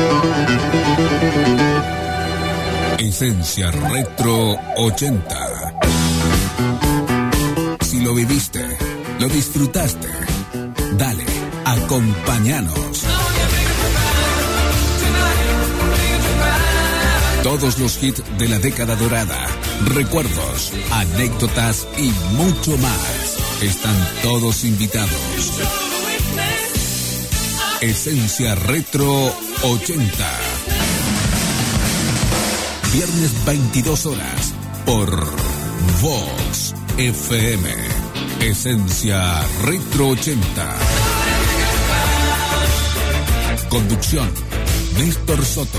Esencia Retro 80. Si lo viviste, lo disfrutaste, dale, acompáñanos. Todos los hits de la década dorada, recuerdos, anécdotas y mucho más. Están todos invitados. Esencia Retro 80. Viernes 22 horas por Vox FM. Esencia Retro 80. Conducción, Néstor Soto.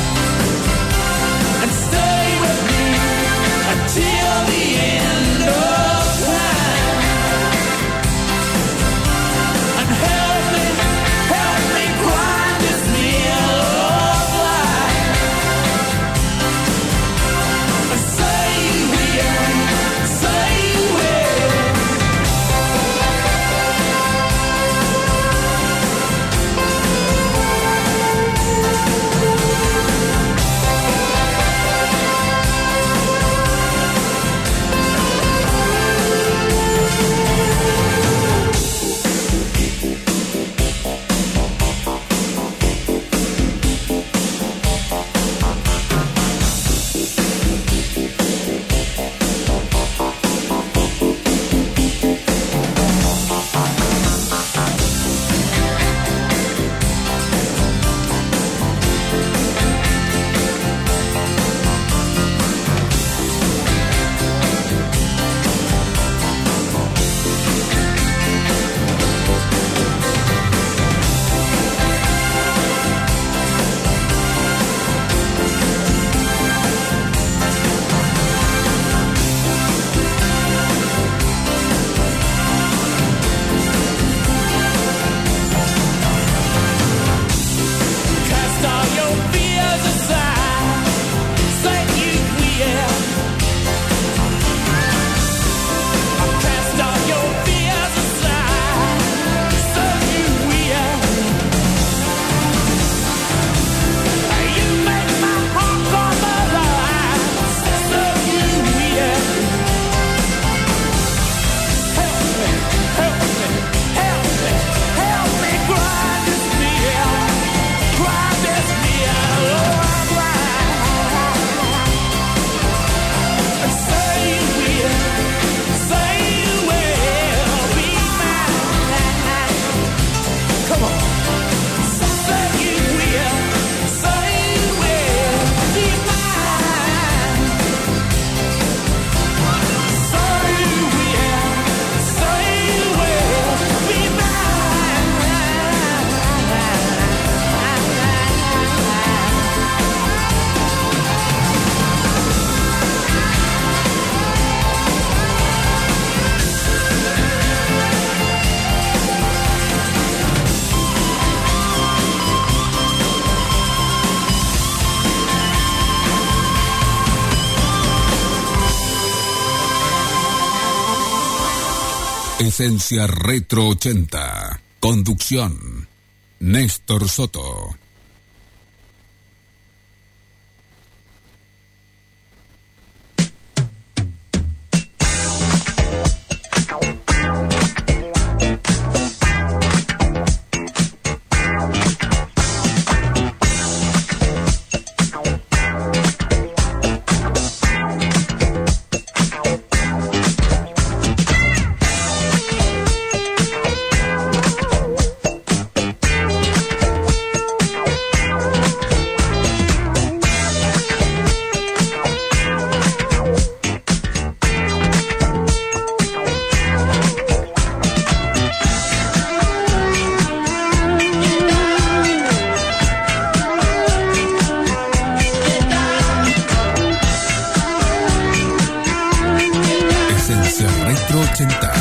Till the end of Esencia Retro 80. Conducción: Néstor Soto. Retro 80.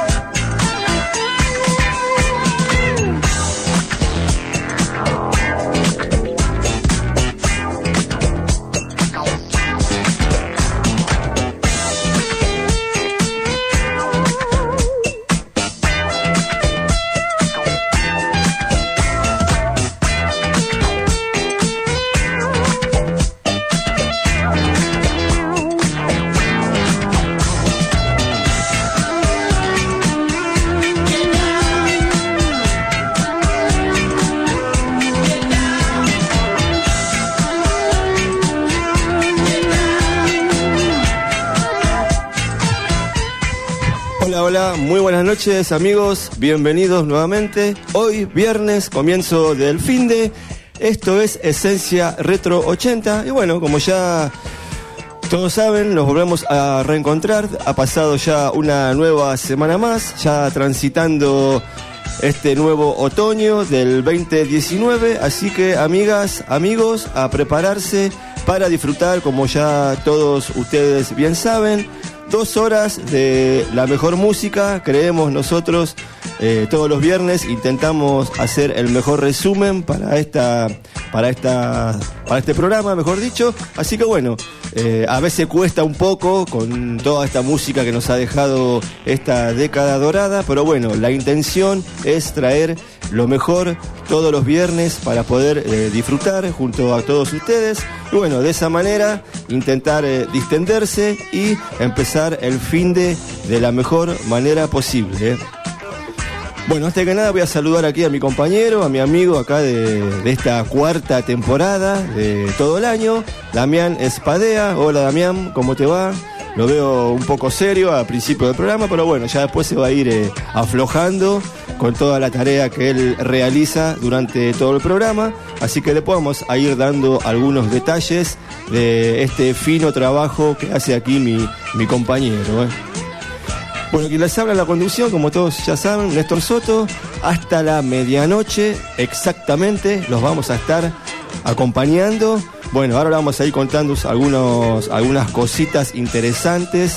Hola, muy buenas noches amigos, bienvenidos nuevamente. Hoy viernes, comienzo del finde. Esto es Esencia Retro 80. Y bueno, como ya todos saben, nos volvemos a reencontrar. Ha pasado ya una nueva semana más, ya transitando este nuevo otoño del 2019. Así que amigas, amigos, a prepararse para disfrutar, como ya todos ustedes bien saben, 2 horas de la mejor música. Creemos nosotros, todos los viernes intentamos hacer el mejor resumen para este programa, mejor dicho. Así que bueno, a veces cuesta un poco con toda esta música que nos ha dejado esta década dorada, pero bueno, la intención es traer lo mejor todos los viernes para poder disfrutar junto a todos ustedes. Y bueno, de esa manera intentar distenderse y empezar el finde de la mejor manera posible. Bueno, antes que nada voy a saludar aquí a mi compañero, a mi amigo acá de esta 4ª temporada de todo el año, Damián Espadea. Hola Damián, ¿cómo te va? Lo veo un poco serio al principio del programa, pero bueno, ya después se va a ir aflojando con toda la tarea que él realiza durante todo el programa. Así que le podemos ir dando algunos detalles de este fino trabajo que hace aquí mi compañero. Bueno, quien les habla en la conducción, como todos ya saben, Néstor Soto. Hasta la medianoche exactamente los vamos a estar acompañando. Bueno, ahora vamos a ir contando algunas cositas interesantes,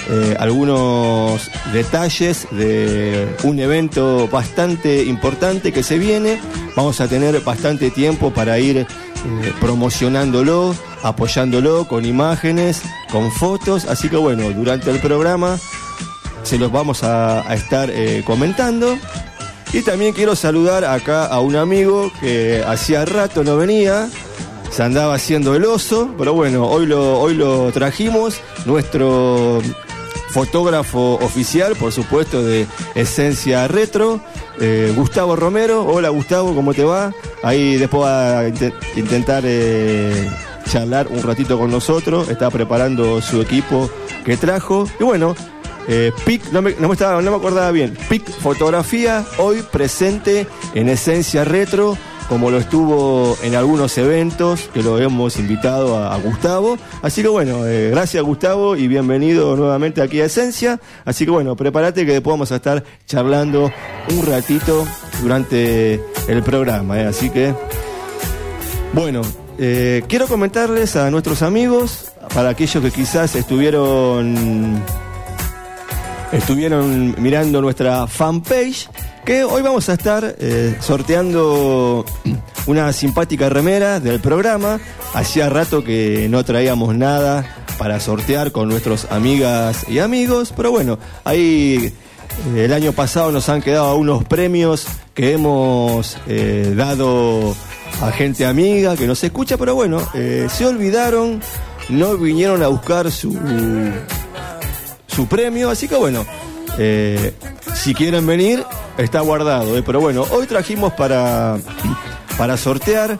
algunos detalles de un evento bastante importante que se viene. Vamos a tener bastante tiempo para ir promocionándolo, apoyándolo con imágenes, con fotos. Así que bueno, durante el programa se los vamos a estar comentando. Y también quiero saludar acá a un amigo que hacía rato no venía, se andaba haciendo el oso, pero bueno, hoy lo trajimos, nuestro fotógrafo oficial, por supuesto, de Esencia Retro, Gustavo Romero. Hola Gustavo, ¿cómo te va? Ahí después va a intentar charlar un ratito con nosotros, está preparando su equipo que trajo. Y bueno, PIC, no me acordaba bien, PIC Fotografía, hoy presente en Esencia Retro, como lo estuvo en algunos eventos que lo hemos invitado a Gustavo. Así que bueno, gracias Gustavo y bienvenido nuevamente aquí a Esencia. Así que bueno, prepárate que después vamos a estar charlando un ratito durante el programa. Así que bueno, quiero comentarles a nuestros amigos, para aquellos que quizás estuvieron mirando nuestra fanpage, que hoy vamos a estar sorteando una simpática remera del programa. Hacía rato que no traíamos nada para sortear con nuestras amigas y amigos, pero bueno, ahí El año pasado nos han quedado unos premios que hemos dado a gente amiga que nos escucha, pero bueno, se olvidaron, no vinieron a buscar su premio, así que bueno, si quieren venir, está guardado, pero bueno, hoy trajimos para sortear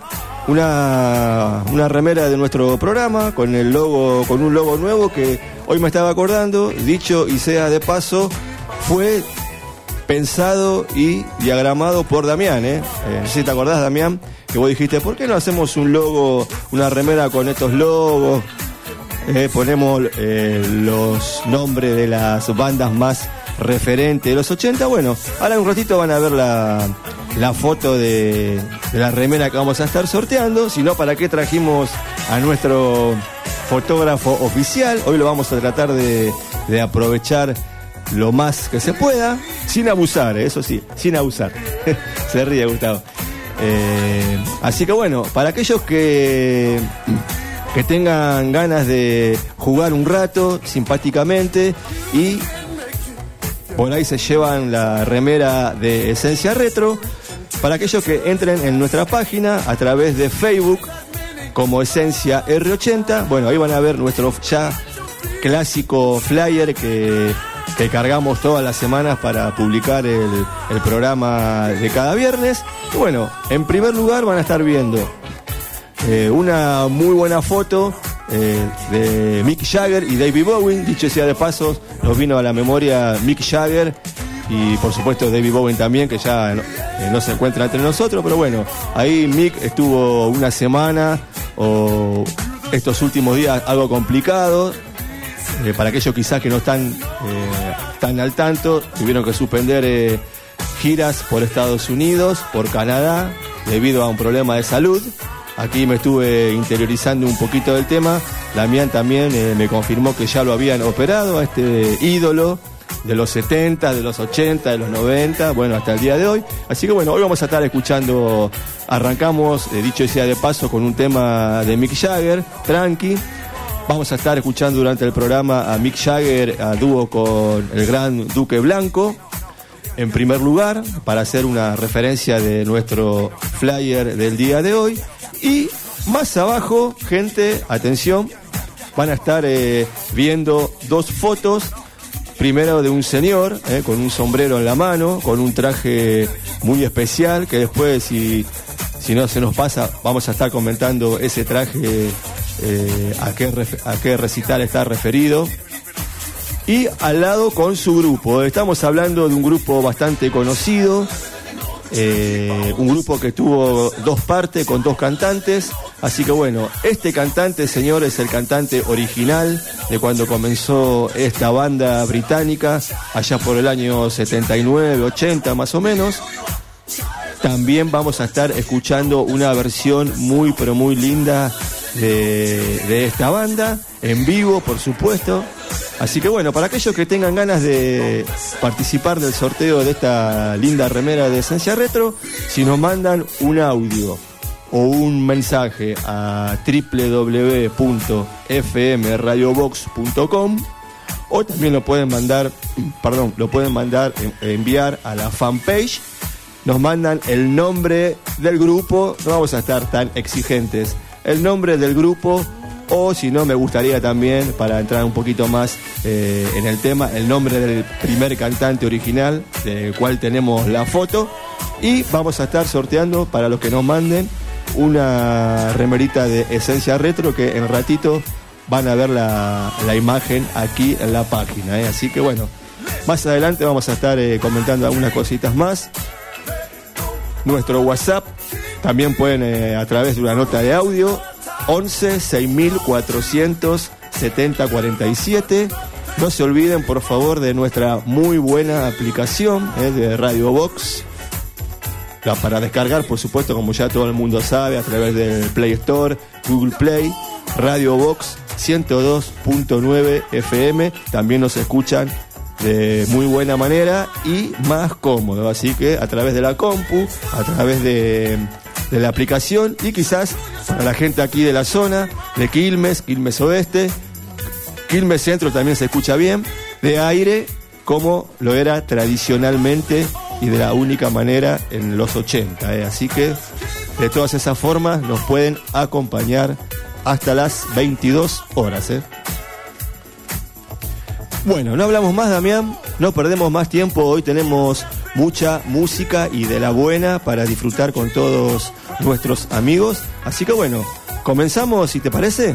una remera de nuestro programa con un logo nuevo que hoy me estaba acordando, dicho y sea de paso, fue pensado y diagramado por Damián, no sé si te acordás, Damián, que vos dijiste, ¿por qué no hacemos un logo, una remera con estos logos? Ponemos los nombres de las bandas más referentes de los 80. Bueno, ahora en un ratito van a ver la foto de la remera que vamos a estar sorteando. Si no, ¿para qué trajimos a nuestro fotógrafo oficial? Hoy lo vamos a tratar de aprovechar lo más que se pueda, sin abusar, eso sí, sin abusar. Se ríe Gustavo. Así que bueno, para aquellos que tengan ganas de jugar un rato simpáticamente y por ahí se llevan la remera de Esencia Retro, para aquellos que entren en nuestra página a través de Facebook como Esencia R80, bueno, ahí van a ver nuestro ya clásico flyer que cargamos todas las semanas para publicar el programa de cada viernes. Y bueno, en primer lugar van a estar viendo una muy buena foto de Mick Jagger y David Bowie. Dicho sea de paso, nos vino a la memoria Mick Jagger y por supuesto David Bowie también, que ya no se encuentra entre nosotros, pero bueno, ahí Mick estuvo una semana o estos últimos días algo complicado. Para aquellos quizás que no están tan al tanto, tuvieron que suspender giras por Estados Unidos, por Canadá, debido a un problema de salud. Aquí me estuve interiorizando un poquito del tema. Damián también me confirmó que ya lo habían operado a este ídolo de los 70, de los 80, de los 90, bueno, hasta el día de hoy. Así que bueno, hoy vamos a estar escuchando, arrancamos, dicho sea de paso, con un tema de Mick Jagger, tranqui. Vamos a estar escuchando durante el programa a Mick Jagger a dúo con el gran Duque Blanco, en primer lugar, para hacer una referencia de nuestro flyer del día de hoy. Y más abajo, gente, atención, van a estar viendo dos fotos. Primero de un señor con un sombrero en la mano, con un traje muy especial, que después, si no se nos pasa, vamos a estar comentando ese traje, a qué recital está referido. Y al lado con su grupo. Estamos hablando de un grupo bastante conocido, un grupo que tuvo dos partes con dos cantantes. Así que bueno, este cantante, señor, es el cantante original de cuando comenzó esta banda británica, allá por el año 79, 80 más o menos. También vamos a estar escuchando una versión muy pero muy linda de esta banda, en vivo por supuesto. Así que bueno, para aquellos que tengan ganas de participar del sorteo de esta linda remera de Esencia Retro, si nos mandan un audio o un mensaje a www.fmradiobox.com, o también lo pueden mandar, enviar a la fanpage. Nos mandan el nombre del grupo, no vamos a estar tan exigentes, el nombre del grupo, o si no, me gustaría también, para entrar un poquito más en el tema, el nombre del primer cantante original, del cual tenemos la foto, y vamos a estar sorteando, para los que nos manden, una remerita de Esencia Retro, que en ratito van a ver la imagen aquí en la página, Así que bueno, más adelante vamos a estar comentando algunas cositas más. Nuestro WhatsApp también pueden a través de una nota de audio 11 6400 7047. No se olviden por favor de nuestra muy buena aplicación de Radio Box, para descargar por supuesto, como ya todo el mundo sabe, a través del Play Store, Google Play. Radio Box 102.9 FM, también nos escuchan de muy buena manera y más cómodo, así que a través de la compu, a través de la aplicación, y quizás para la gente aquí de la zona de Quilmes Oeste, Quilmes Centro también se escucha bien, de aire, como lo era tradicionalmente y de la única manera en los 80. Así que de todas esas formas nos pueden acompañar hasta las 22 horas. Bueno, no hablamos más, Damián, no perdemos más tiempo. Hoy tenemos mucha música y de la buena para disfrutar con todos nuestros amigos. Así que bueno, comenzamos, si te parece.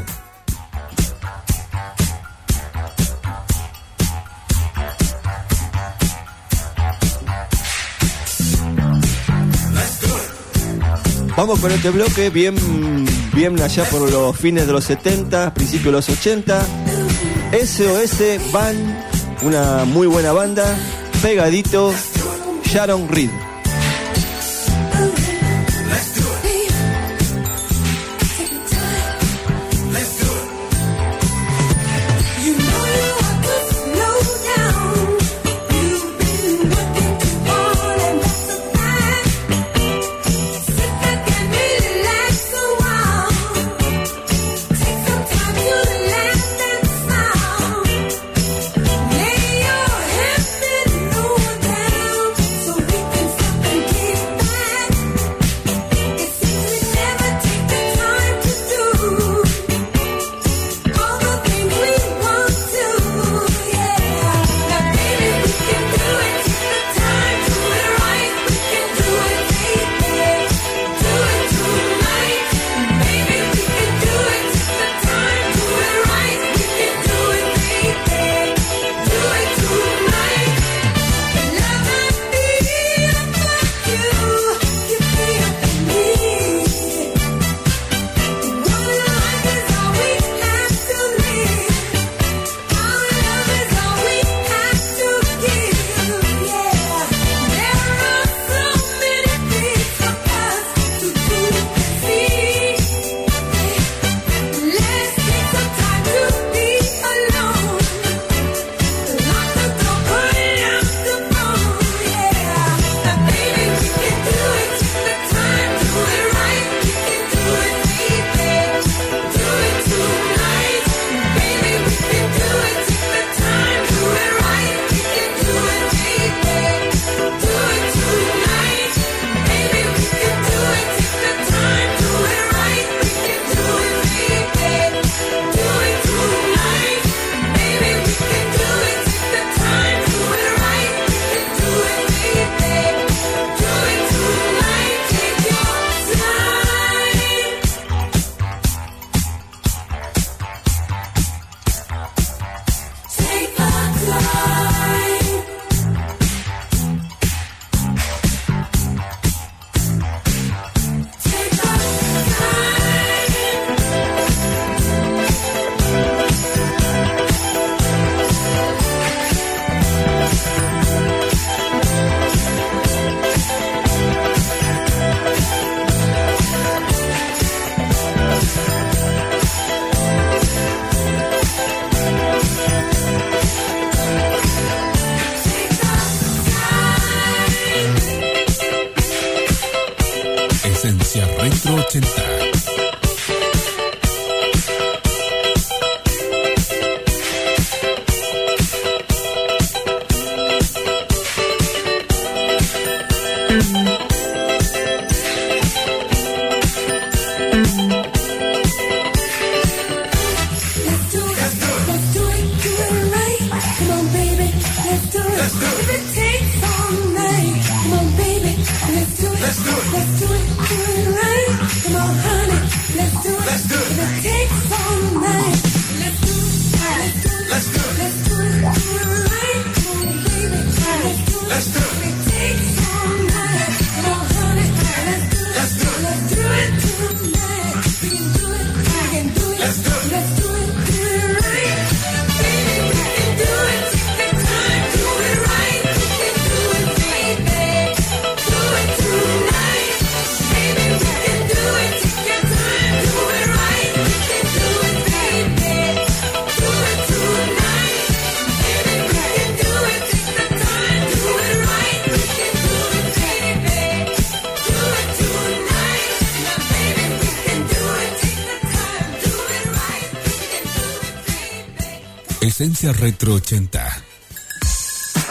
Vamos con este bloque bien allá por los fines de los 70, principios de los 80. SOS Band, una muy buena banda, pegadito, Sharon Reed. Esencia Retro 80. Esencia Retro 80.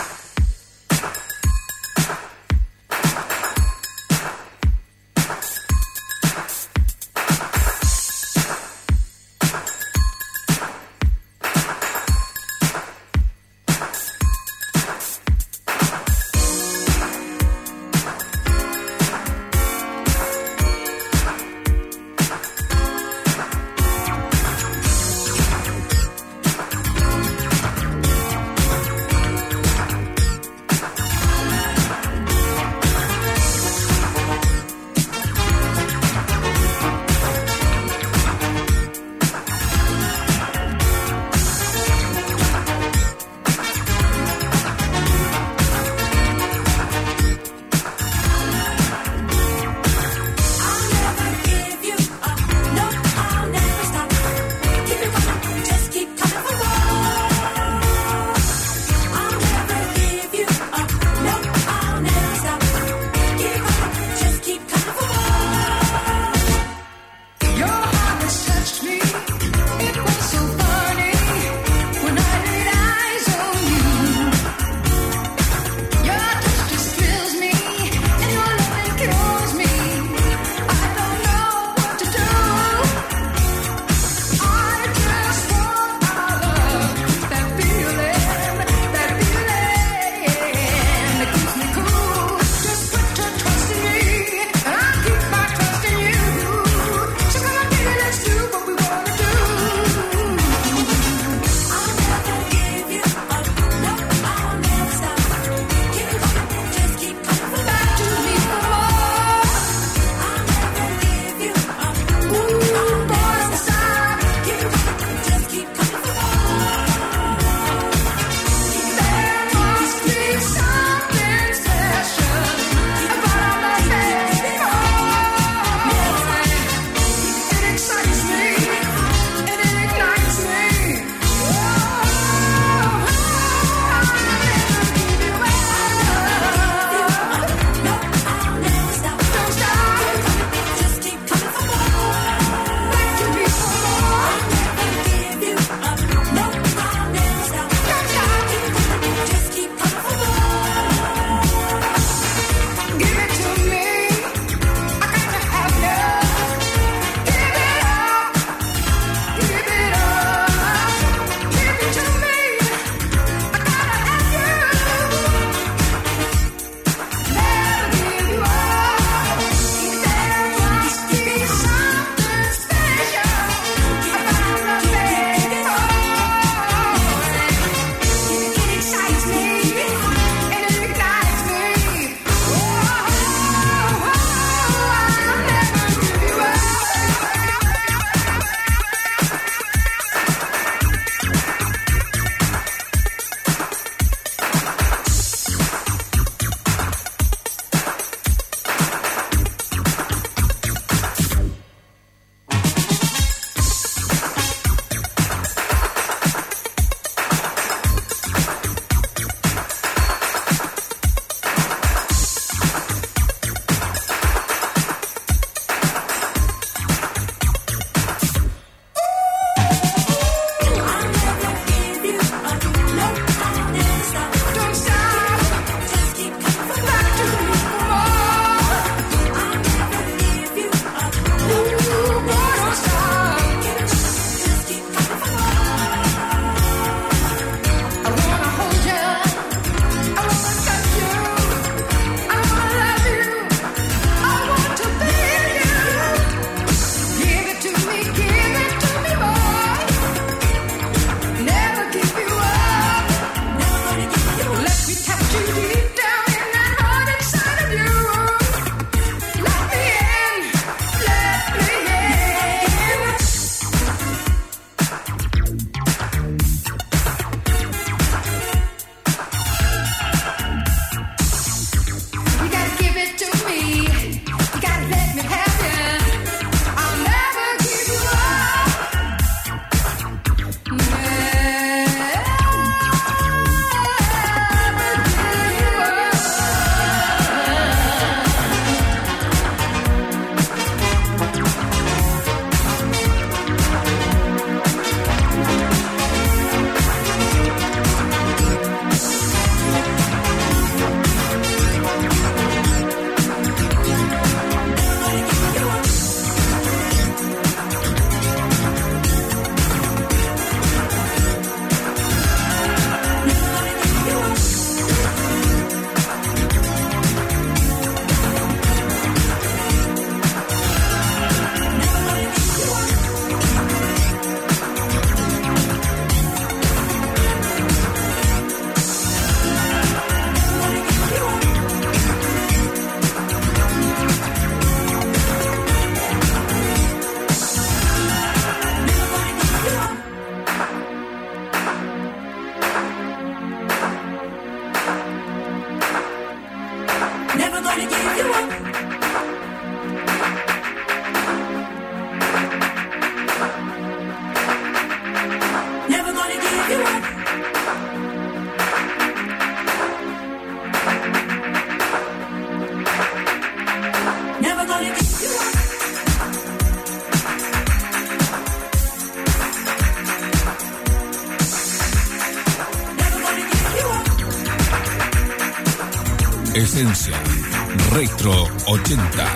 Esencia Retro 80.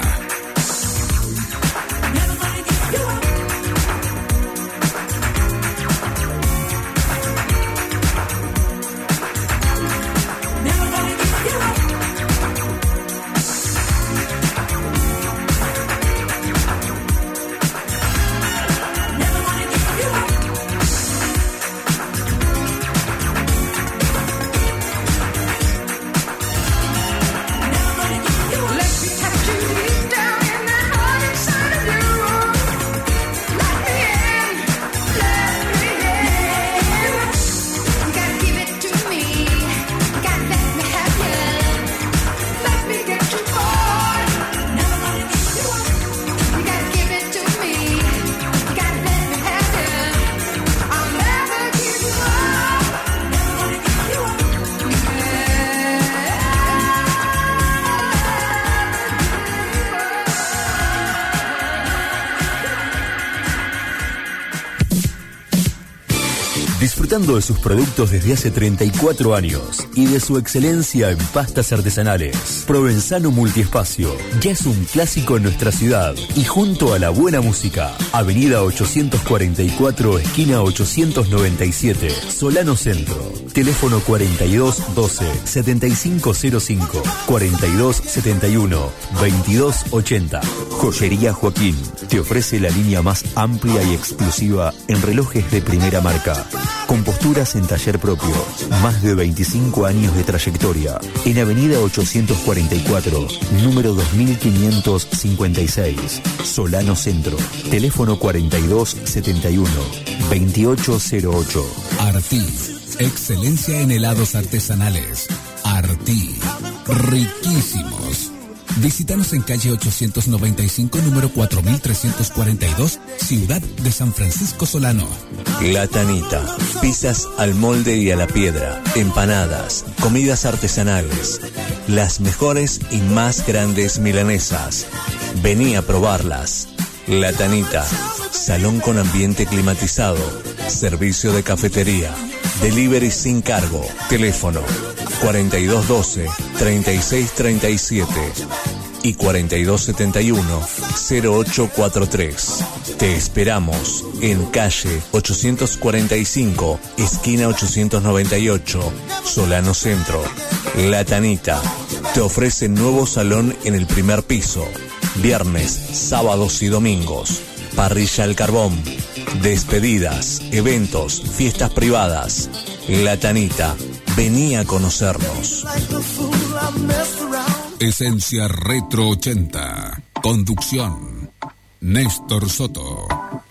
Disfrutando de sus productos desde hace 34 años y de su excelencia en pastas artesanales. Provenzano Multiespacio ya es un clásico en nuestra ciudad y junto a la buena música. Avenida 844, esquina 897, Solano Centro. Teléfono 4212-7505, 4271-2280. Joyería Joaquín te ofrece la línea más amplia y exclusiva en relojes de primera marca. Con posturas en taller propio, más de 25 años de trayectoria. En Avenida 844, número 2556, Solano Centro. Teléfono 4271-2808. Artí, excelencia en helados artesanales. Artí, riquísimos. Visítanos en calle 895, número 4342, Ciudad de San Francisco Solano. La Tanita, pizzas al molde y a la piedra, empanadas, comidas artesanales, las mejores y más grandes milanesas. Vení a probarlas. La Tanita, salón con ambiente climatizado, servicio de cafetería, delivery sin cargo, teléfono 4212-3637 y 4271-0843. Te esperamos en calle 845, esquina 898, Solano Centro. La Tanita te ofrece nuevo salón en el primer piso, viernes, sábados y domingos, parrilla al carbón, despedidas, eventos, fiestas privadas. La Tanita, vení a conocernos. Esencia Retro 80. Conducción, Néstor Soto.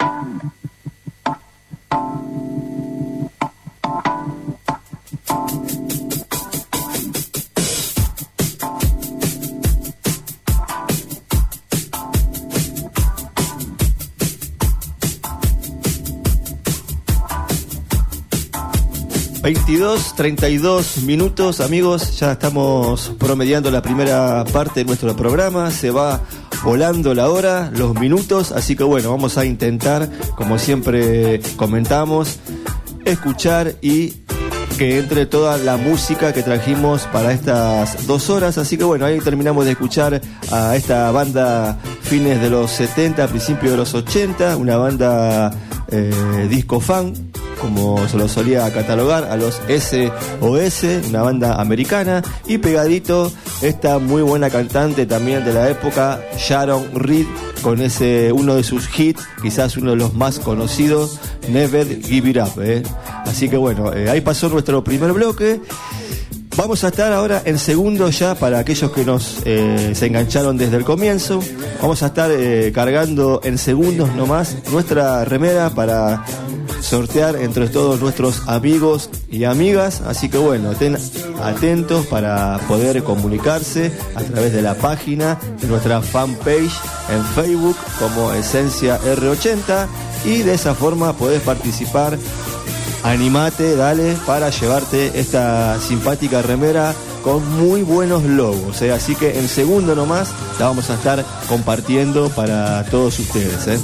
...32 amigos, ya estamos promediando la primera parte de nuestro programa, se va volando la hora, los minutos, así que bueno, vamos a intentar, como siempre comentamos, escuchar y que entre toda la música que trajimos para estas 2 horas, así que bueno, ahí terminamos de escuchar a esta banda fines de los 70, principios de los 80, una banda disco fan, como se lo solía catalogar, a los SOS, una banda americana, y pegadito esta muy buena cantante también de la época, Sharon Reed, con uno de sus hits, quizás uno de los más conocidos, Never Give It Up. Así que bueno, ahí pasó nuestro primer bloque. Vamos a estar ahora en segundo ya, para aquellos que se engancharon desde el comienzo. Vamos a estar cargando en segundos nomás nuestra remera para sortear entre todos nuestros amigos y amigas. Así que bueno, estén atentos para poder comunicarse a través de la página de nuestra fanpage en Facebook como Esencia R80, y de esa forma podés participar. Animate, dale, para llevarte esta simpática remera con muy buenos logos, así que en segundo nomás la vamos a estar compartiendo para todos ustedes.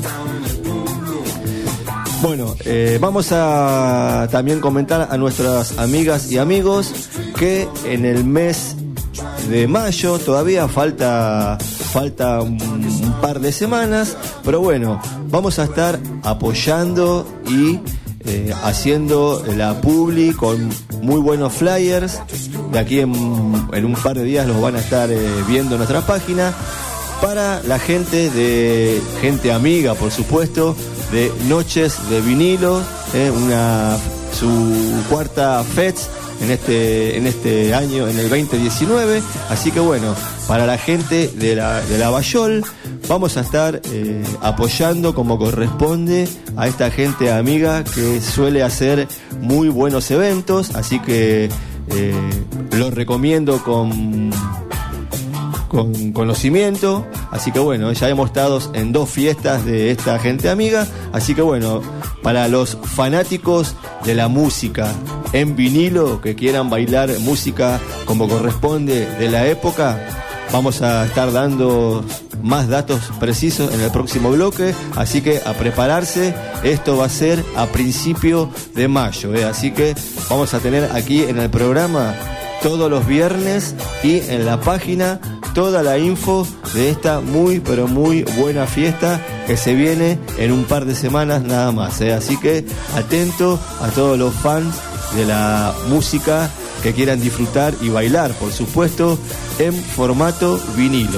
Bueno, vamos a también comentar a nuestras amigas y amigos que en el mes de mayo, todavía falta un par de semanas, pero bueno, vamos a estar apoyando y haciendo la publi con muy buenos flyers. De aquí en un par de días los van a estar viendo en nuestra página, para la gente amiga, por supuesto, de Noches de Vinilo, su cuarta FETS en este año, en el 2019. Así que bueno, para la gente de la Bayol, vamos a estar apoyando como corresponde a esta gente amiga que suele hacer muy buenos eventos. Así que lo recomiendo con conocimiento. Así que bueno, ya hemos estado en 2 fiestas de esta gente amiga. Así que bueno, para los fanáticos de la música en vinilo, que quieran bailar música como corresponde de la época, vamos a estar dando más datos precisos en el próximo bloque. Así que a prepararse, esto va a ser a principio de mayo, así que vamos a tener aquí en el programa todos los viernes y en la página toda la info de esta muy pero muy buena fiesta que se viene en un par de semanas nada más, Así que atento a todos los fans de la música que quieran disfrutar y bailar, por supuesto, en formato vinilo,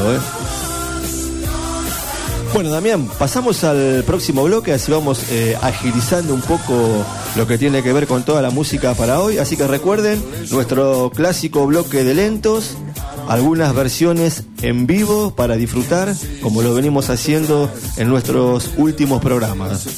Bueno, Damián, pasamos al próximo bloque, así vamos agilizando un poco lo que tiene que ver con toda la música para hoy. Así que recuerden, nuestro clásico bloque de lentos, algunas versiones en vivo para disfrutar, como lo venimos haciendo en nuestros últimos programas.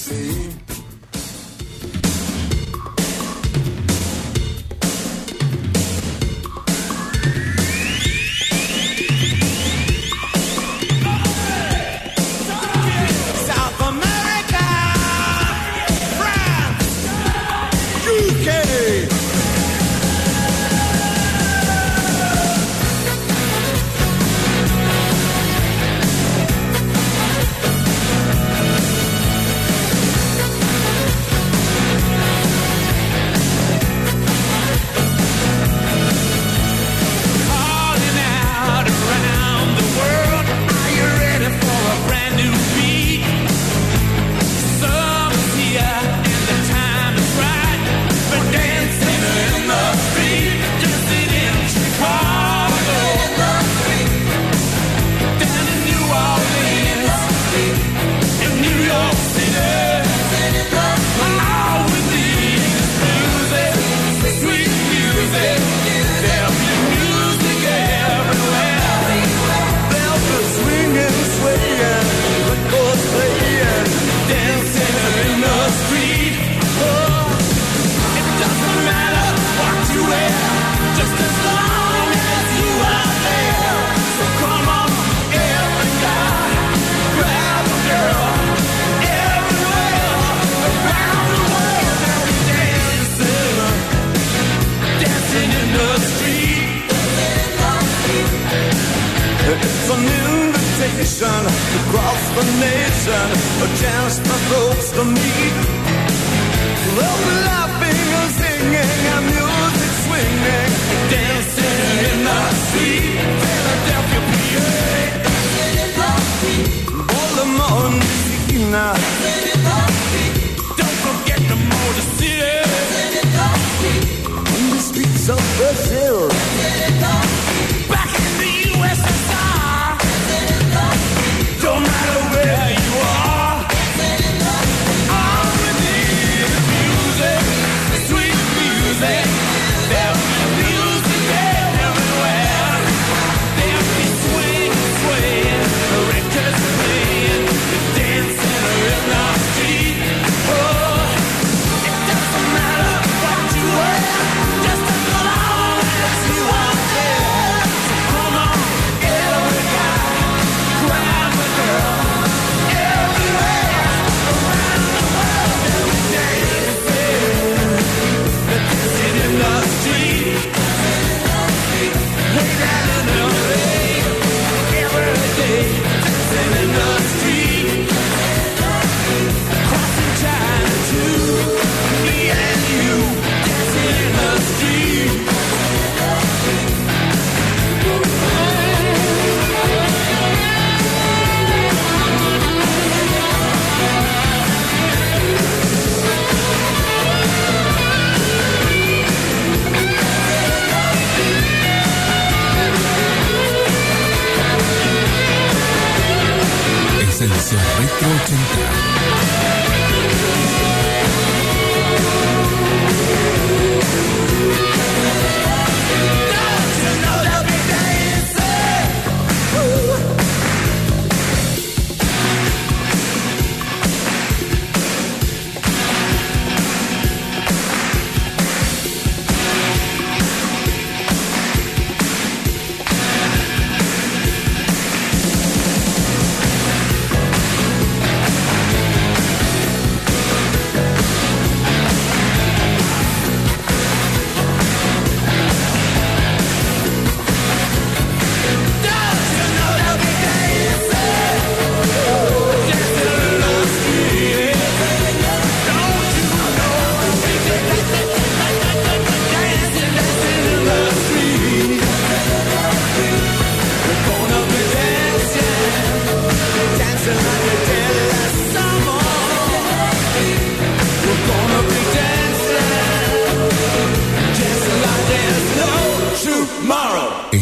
Just as long as you are there.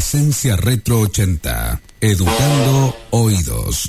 Esencia Retro 80. Educando oídos.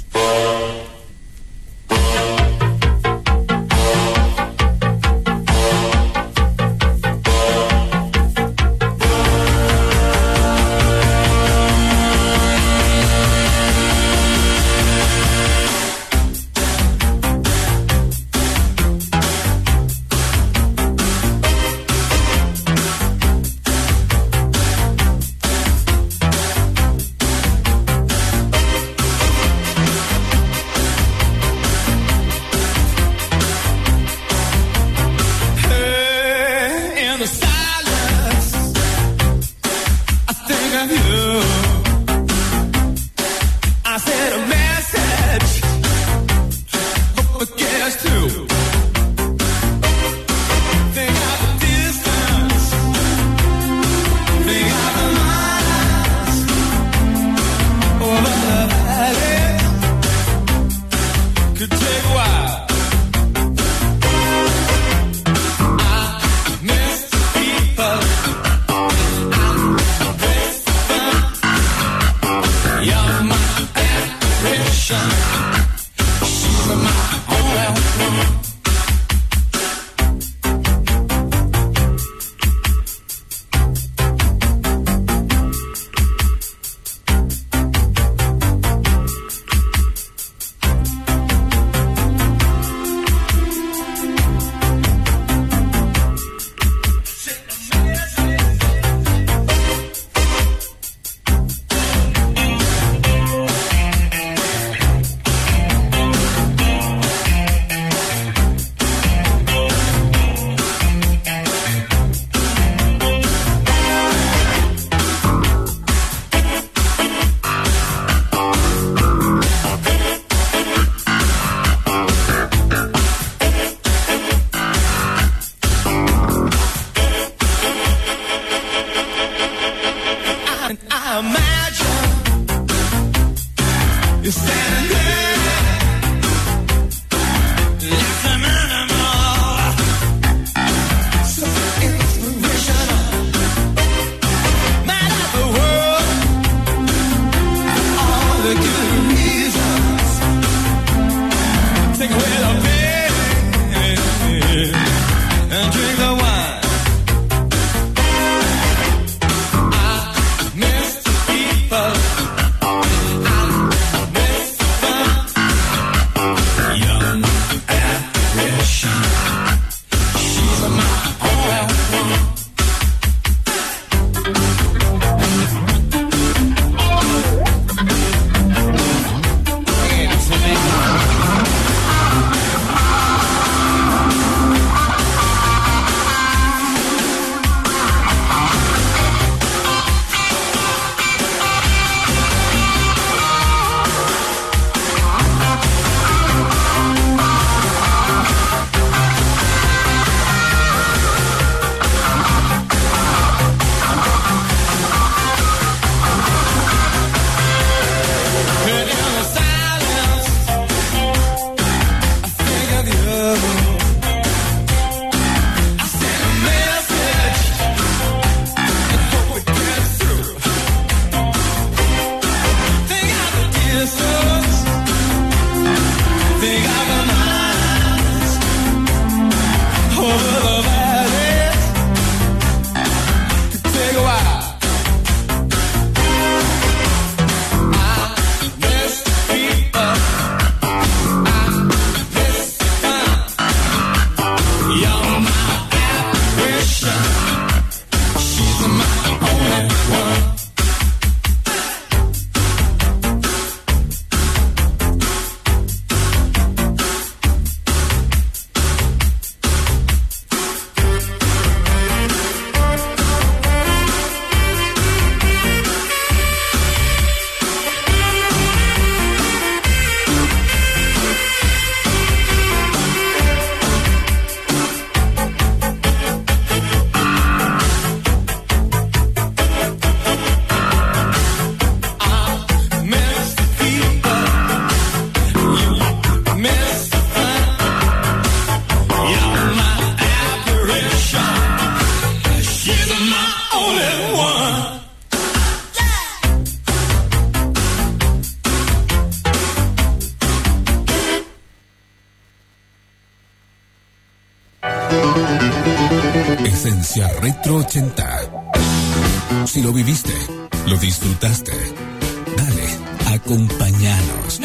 Esencia Retro 80. Si lo viviste, lo disfrutaste, dale, acompáñanos.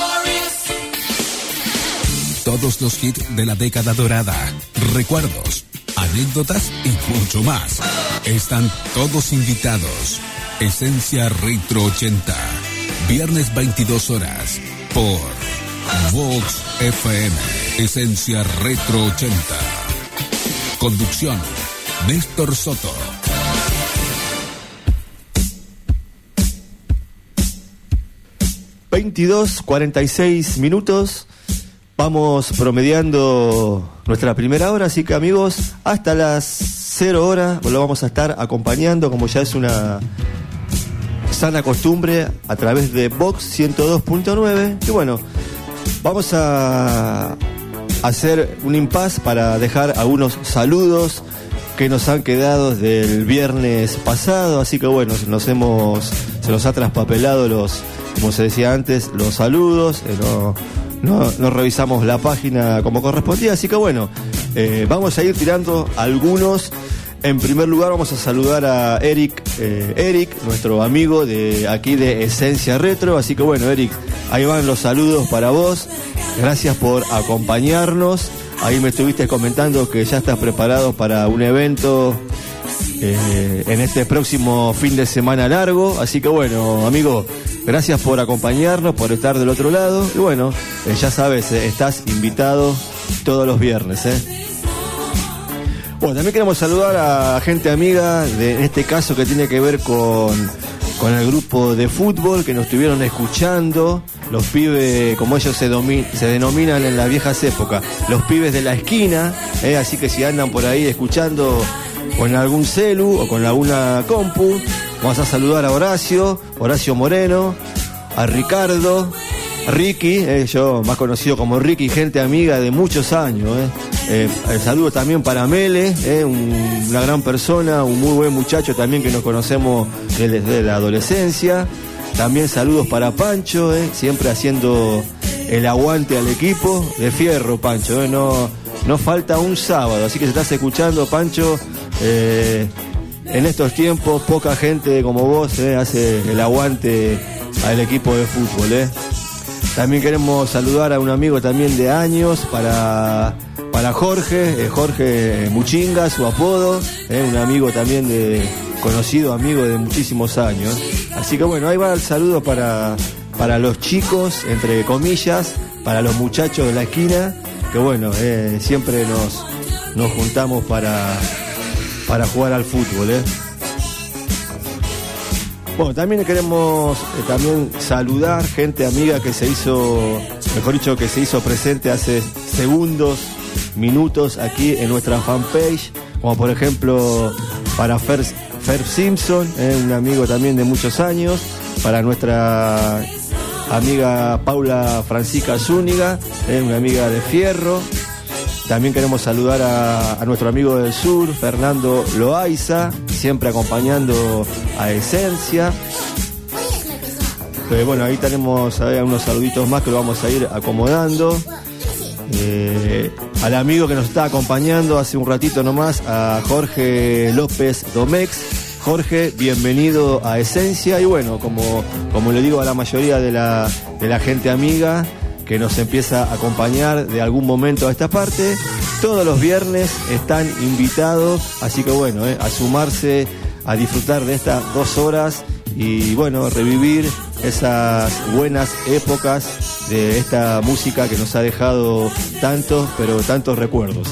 Todos los hits de la década dorada, recuerdos, anécdotas y mucho más. Están todos invitados. Esencia Retro 80. Viernes 22 horas por Vox FM. Esencia Retro 80. Conducción, Néstor Soto. (22:46). Vamos promediando nuestra primera hora, así que amigos, hasta las 0 horas lo vamos a estar acompañando, como ya es una sana costumbre, a través de Vox 102.9. Y bueno, vamos a hacer un impasse para dejar algunos saludos que nos han quedado del viernes pasado, así que bueno, se nos ha traspapelado como se decía antes, los saludos, no revisamos la página como correspondía, así que bueno, vamos a ir tirando algunos. En primer lugar vamos a saludar a Eric, nuestro amigo de aquí de Esencia Retro, así que bueno, Eric, ahí van los saludos para vos, gracias por acompañarnos. Ahí me estuviste comentando que ya estás preparado para un evento en este próximo fin de semana largo, así que bueno, amigo, gracias por acompañarnos, por estar del otro lado, y bueno, ya sabes, estás invitado todos los viernes, Bueno, también queremos saludar a gente amiga, en este caso que tiene que ver con el grupo de fútbol que nos estuvieron escuchando, los pibes, como ellos se denominan en las viejas épocas, los pibes de la esquina, así que si andan por ahí escuchando con algún celu o con alguna compu, vamos a saludar a Horacio Moreno, a Ricardo, Ricky, yo más conocido como Ricky, gente amiga de muchos años. El saludo también para Mele, una gran persona, un muy buen muchacho también que nos conocemos desde la adolescencia. También saludos para Pancho, siempre haciendo el aguante al equipo, de fierro Pancho, no falta un sábado, así que si estás escuchando, Pancho, en estos tiempos poca gente como vos hace el aguante al equipo de fútbol. También queremos saludar a un amigo también de años, para Jorge Muchinga, su apodo, un amigo también conocido amigo de muchísimos años. Así que bueno, ahí va el saludo para los chicos, entre comillas, para los muchachos de la esquina, que bueno, siempre nos juntamos para jugar al fútbol. Bueno, también queremos saludar gente amiga que se hizo presente hace minutos aquí en nuestra fanpage, como por ejemplo para Fer Simpson, un amigo también de muchos años, para nuestra amiga Paula Francisca Zúñiga, una amiga de fierro. También queremos saludar a nuestro amigo del sur, Fernando Loaiza, siempre acompañando a Esencia. Bueno, ahí tenemos unos saluditos más que lo vamos a ir acomodando. Al amigo que nos está acompañando hace un ratito nomás, a Jorge López Domex. Jorge, bienvenido a Esencia. Y bueno, como le digo a la mayoría de la gente amiga que nos empieza a acompañar de algún momento a esta parte, todos los viernes están invitados, así que bueno, a sumarse, a disfrutar de estas 2 horas y bueno, revivir esas buenas épocas de esta música que nos ha dejado tantos recuerdos.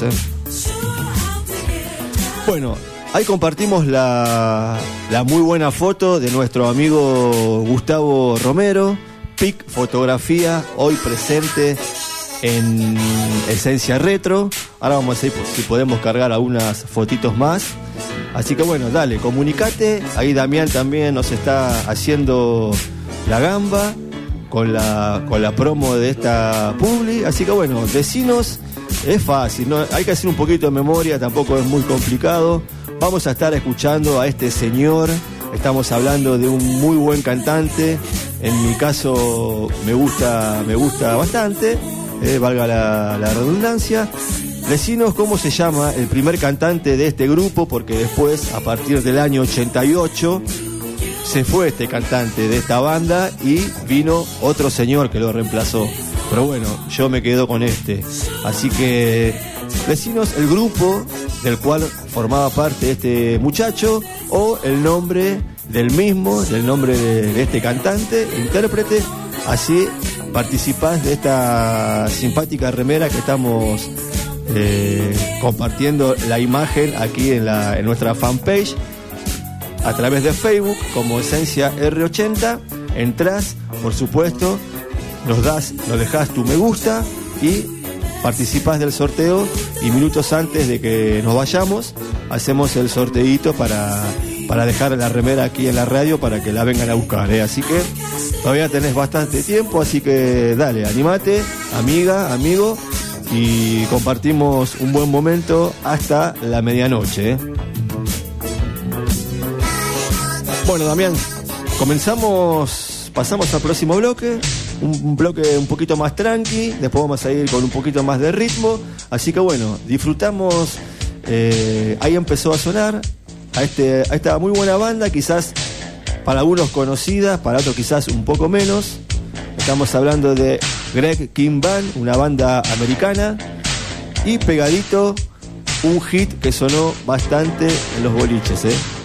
Bueno, ahí compartimos la muy buena foto de nuestro amigo Gustavo Romero, PIC Fotografía, hoy presente en Esencia Retro. Ahora vamos a ver si podemos cargar algunas fotitos más. Así que bueno, dale, comunicate. Ahí Damián también nos está haciendo la gamba con la promo de esta publi. Así que bueno, decinos, es fácil, ¿no? Hay que hacer un poquito de memoria, tampoco es muy complicado. Vamos a estar escuchando a este señor. Estamos hablando de un muy buen cantante. En mi caso me gusta bastante, valga la redundancia. Decinos cómo se llama el primer cantante de este grupo, porque después, a partir del año 88, se fue este cantante de esta banda y vino otro señor que lo reemplazó. Pero bueno, yo me quedo con este. Así que decinos el grupo del cual formaba parte este muchacho o el nombre del mismo, del nombre de este cantante, intérprete. Así participás de esta simpática remera que estamos compartiendo la imagen aquí en nuestra fanpage a través de Facebook como Esencia R80. Entrás, por supuesto, nos dejás tu me gusta y participás del sorteo, y minutos antes de que nos vayamos hacemos el sorteito para dejar la remera aquí en la radio para que la vengan a buscar, Así que todavía tenés bastante tiempo, así que dale, animate, amiga, amigo, y compartimos un buen momento hasta la medianoche, Bueno, Damián, pasamos al próximo bloque, un bloque un poquito más tranqui, después vamos a ir con un poquito más de ritmo, así que bueno, disfrutamos, ahí empezó a sonar a esta muy buena banda, quizás para algunos conocida, para otros quizás un poco menos. Estamos hablando de Greg King Band, una banda americana, y pegadito un hit que sonó bastante en los boliches,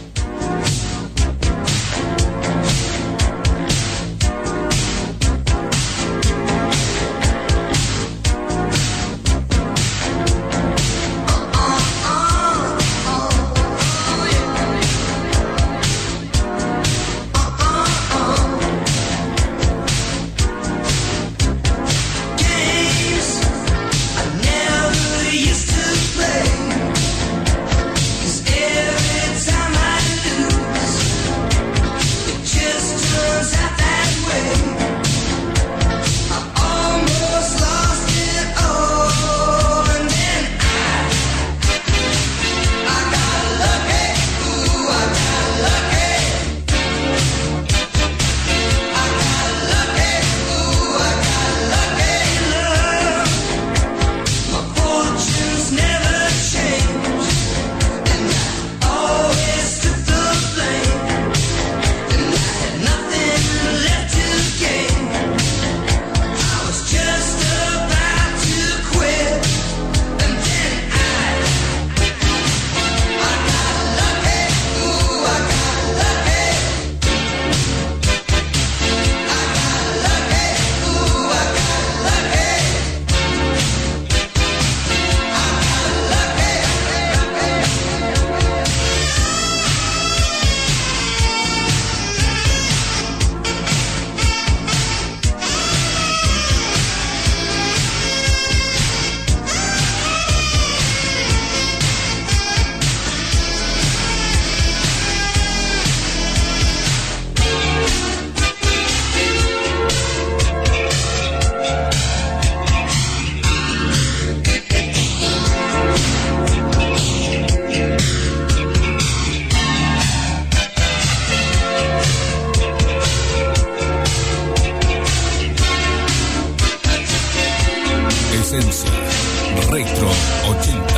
Retro 80.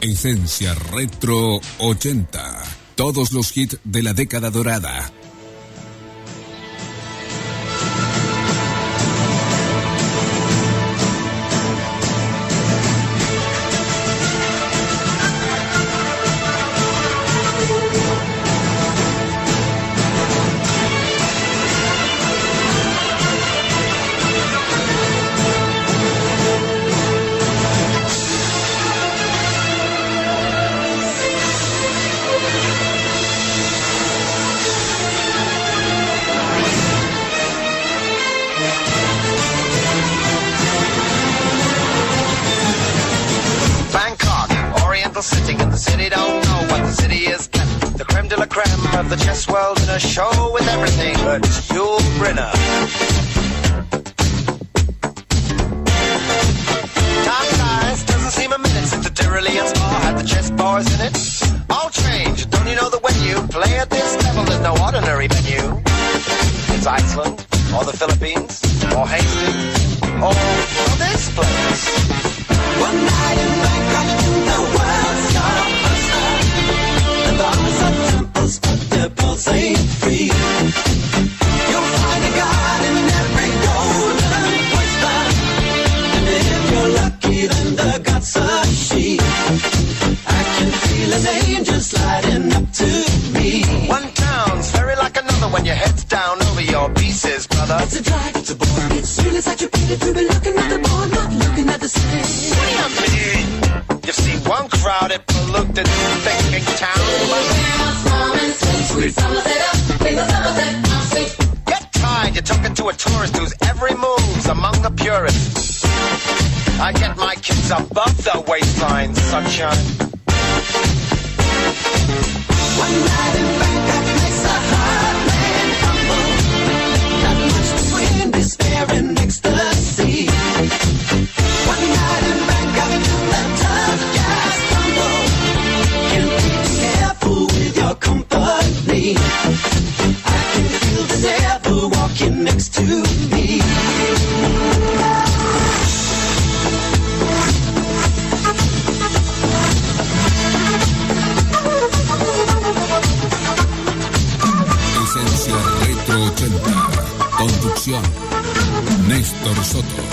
Esencia Retro 80. Todos los hits de la década dorada. Sitting in the city, don't know what the city is. The creme de la creme of the chess world in a show with everything but Yul Brynner. Time flies, doesn't seem a minute since the Tyrolean Spa had the chess bars in it. All change, don't you know that when you play at this level, there's no ordinary venue. It's Iceland, or the Philippines, or Hastings, or this place. One night in Bangkok, the world's your oyster. The bars are temples, but their pulse ain't free. You'll find a god in every golden oyster. And if you're lucky, then the god's a she. I can feel an angel sliding up to me. One town's very like another when your head's down over your pieces, brother. It's a drag, it's a bore, it's real, it's attributed to be looking at the board, not looking at the city. What do you mean? You've seen one crowded, polluted, thinking town. Get tired, you're talking to a tourist whose every move's among the purists. I get my kids above the waistline, sunshine. One night in Bangkok makes a hard man humble. Not much between despair and ecstasy. One night in Bangkok, the tough guys tumble. Can't be careful with your company. I can feel the devil walking next to me. Esencia Retro 80. Conducción Néstor Soto.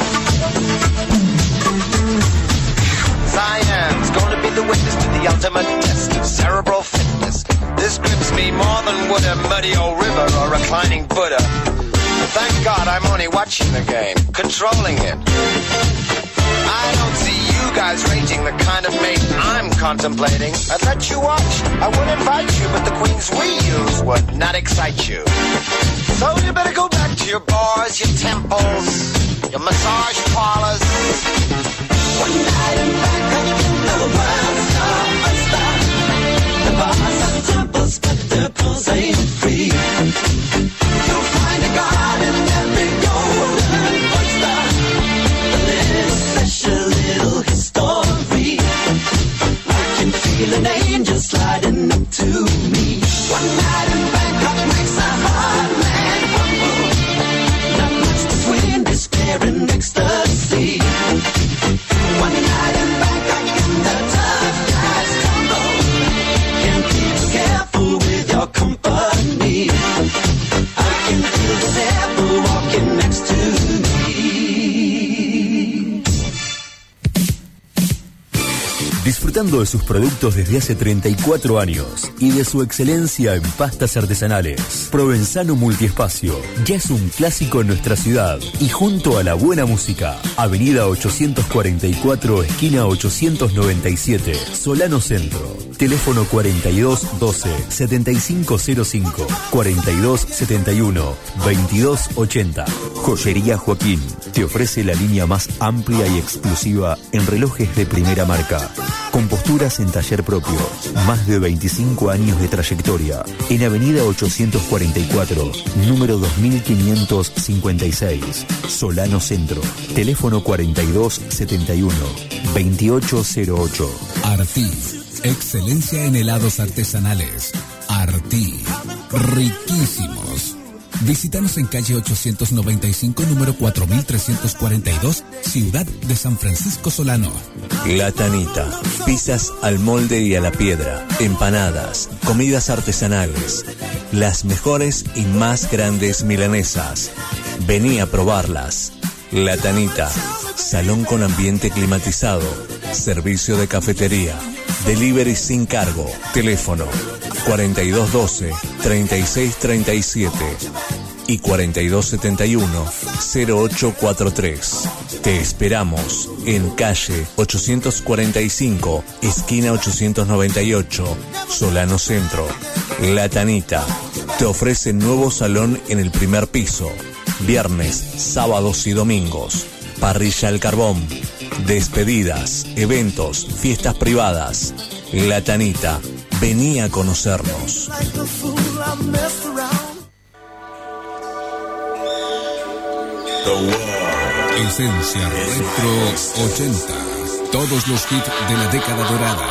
Cyan's gonna be the witness to the ultimate test of cerebral fitness. This grips me more than would a muddy old river or a reclining Buddha. Thank God I'm only watching the game, controlling it. I don't see you guys rating the kind of mate I'm contemplating. I'd let you watch, I would invite you, but the queens we use would not excite you. So you better go back to your bars, your temples, your massage parlors. One night in Bangkok, the world's your oyster. The bars are temples, but the pools ain't free. You'll find a god in every golden oyster. A little special little history. I can feel an angel sliding up to me. One night in Bangkok makes a hard man humble. Not much between despair and ecstasy. One night in Bangkok and the tough guys tumble. Can't be too careful with your company. I can feel the devil walking next to me. Disfrutando de sus productos desde hace 34 años y de su excelencia en pastas artesanales, Provenzano Multiespacio ya es un clásico en nuestra ciudad y junto a la buena música, Avenida 844, esquina 897, Solano Centro. Teléfono 4212-7505, 4271-2280. Joyería Joaquín te ofrece la línea más amplia y exclusiva en relojes de primera marca. Con posturas en taller propio, más de 25 años de trayectoria. En Avenida 844, número 2556, Solano Centro. Teléfono 4271-2808. Artí, excelencia en helados artesanales. Artí, riquísimos. Visítanos en calle 895, número 4342, Ciudad de San Francisco Solano. La Tanita, pizzas al molde y a la piedra, empanadas, comidas artesanales, las mejores y más grandes milanesas. Vení a probarlas. La Tanita, salón con ambiente climatizado, servicio de cafetería, delivery sin cargo, teléfono 4212-3637 y 4271-0843. Te esperamos en calle 845, esquina 898, Solano Centro. La Tanita te ofrece nuevo salón en el primer piso, viernes, sábados y domingos, parrilla al carbón, despedidas, eventos, fiestas privadas. La Tanita, vení a conocernos. Esencia Retro 80. Todos los hits de la década dorada.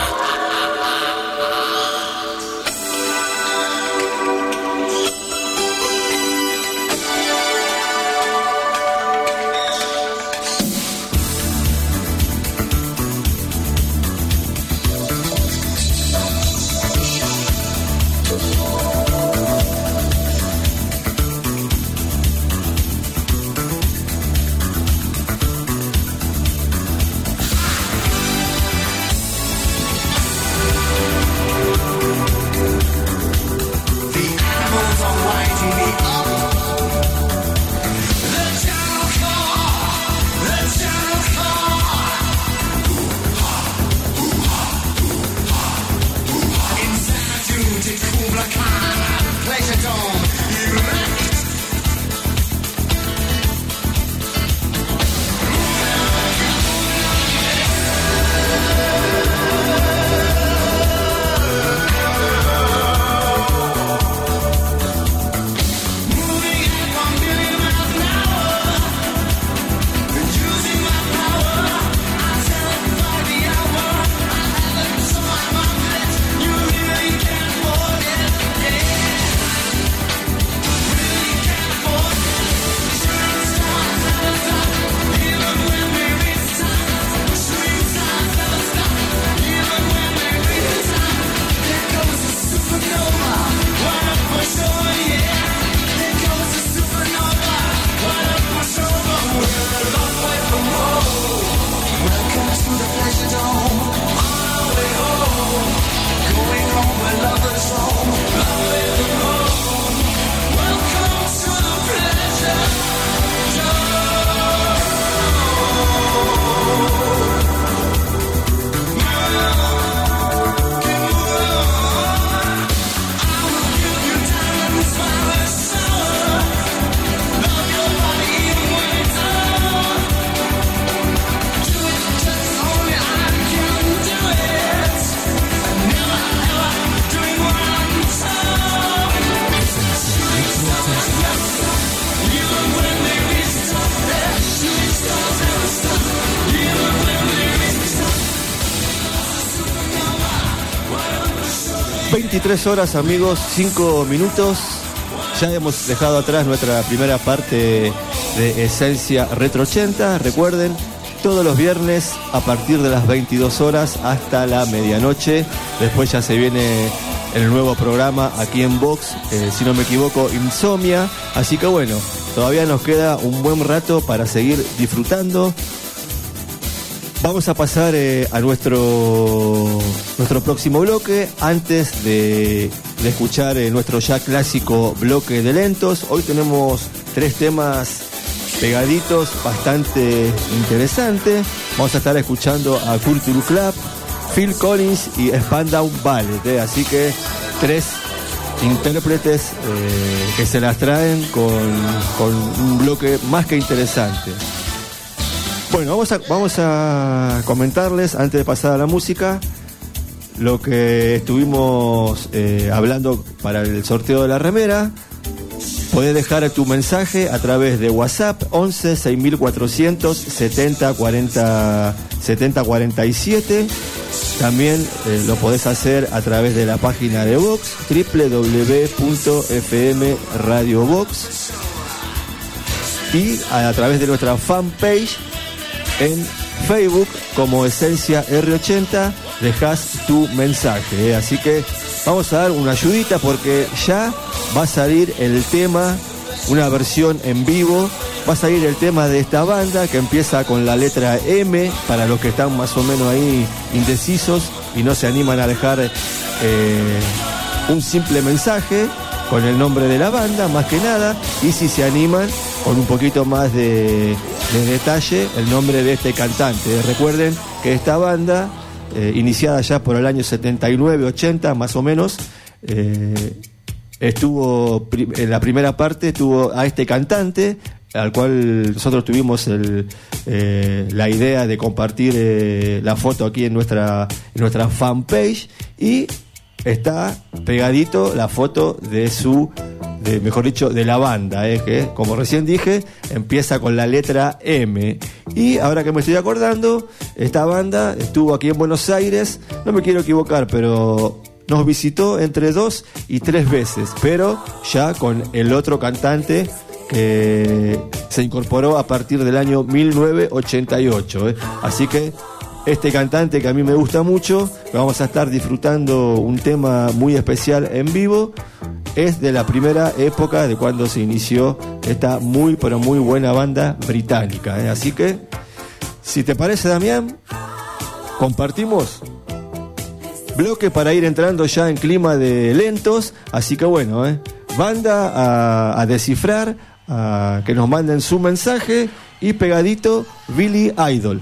Horas, amigos, 5 minutos. Ya hemos dejado atrás nuestra primera parte de Esencia Retro 80. Recuerden, todos los viernes a partir de las 22 horas hasta la medianoche. Después ya se viene el nuevo programa aquí en Vox, si no me equivoco, Insomnia. Así que bueno, todavía nos queda un buen rato para seguir disfrutando. Vamos a pasar a nuestro próximo bloque. Antes de escuchar nuestro ya clásico bloque de lentos, hoy tenemos 3 temas pegaditos, bastante interesantes. Vamos a estar escuchando a Culture Club, Phil Collins y Spandau Ballet, así que 3 intérpretes que se las traen con un bloque más que interesante. Bueno, vamos a comentarles, antes de pasar a la música, lo que estuvimos hablando para el sorteo de la remera. Podés dejar tu mensaje a través de WhatsApp 11 6400 70 47. También lo podés hacer a través de la página de Vox, www.fmradiovox, y a través de nuestra fanpage en Facebook como Esencia R80. Dejás tu mensaje, Así que vamos a dar una ayudita porque ya va a salir el tema, una versión en vivo. Va a salir el tema de esta banda que empieza con la letra M, para los que están más o menos ahí indecisos y no se animan a dejar un simple mensaje con el nombre de la banda, más que nada, y si se animan con un poquito más de detalle, el nombre de este cantante. Recuerden que esta banda, iniciada ya por el año 79-80 más o menos, estuvo en la primera parte, tuvo a este cantante, al cual nosotros tuvimos la idea de compartir la foto aquí en nuestra fanpage, y está pegadito la foto mejor dicho, de la banda, que como recién dije, empieza con la letra M. Y ahora que me estoy acordando, esta banda estuvo aquí en Buenos Aires, no me quiero equivocar, pero nos visitó entre 2 y 3 veces, pero ya con el otro cantante que se incorporó a partir del año 1988. Así que este cantante que a mí me gusta mucho, vamos a estar disfrutando un tema muy especial en vivo. Es de la primera época de cuando se inició esta muy pero muy buena banda británica. Así que, si te parece, Damián, compartimos bloque para ir entrando ya en clima de lentos. Así que bueno, banda a descifrar, a que nos manden su mensaje, y pegadito Billy Idol.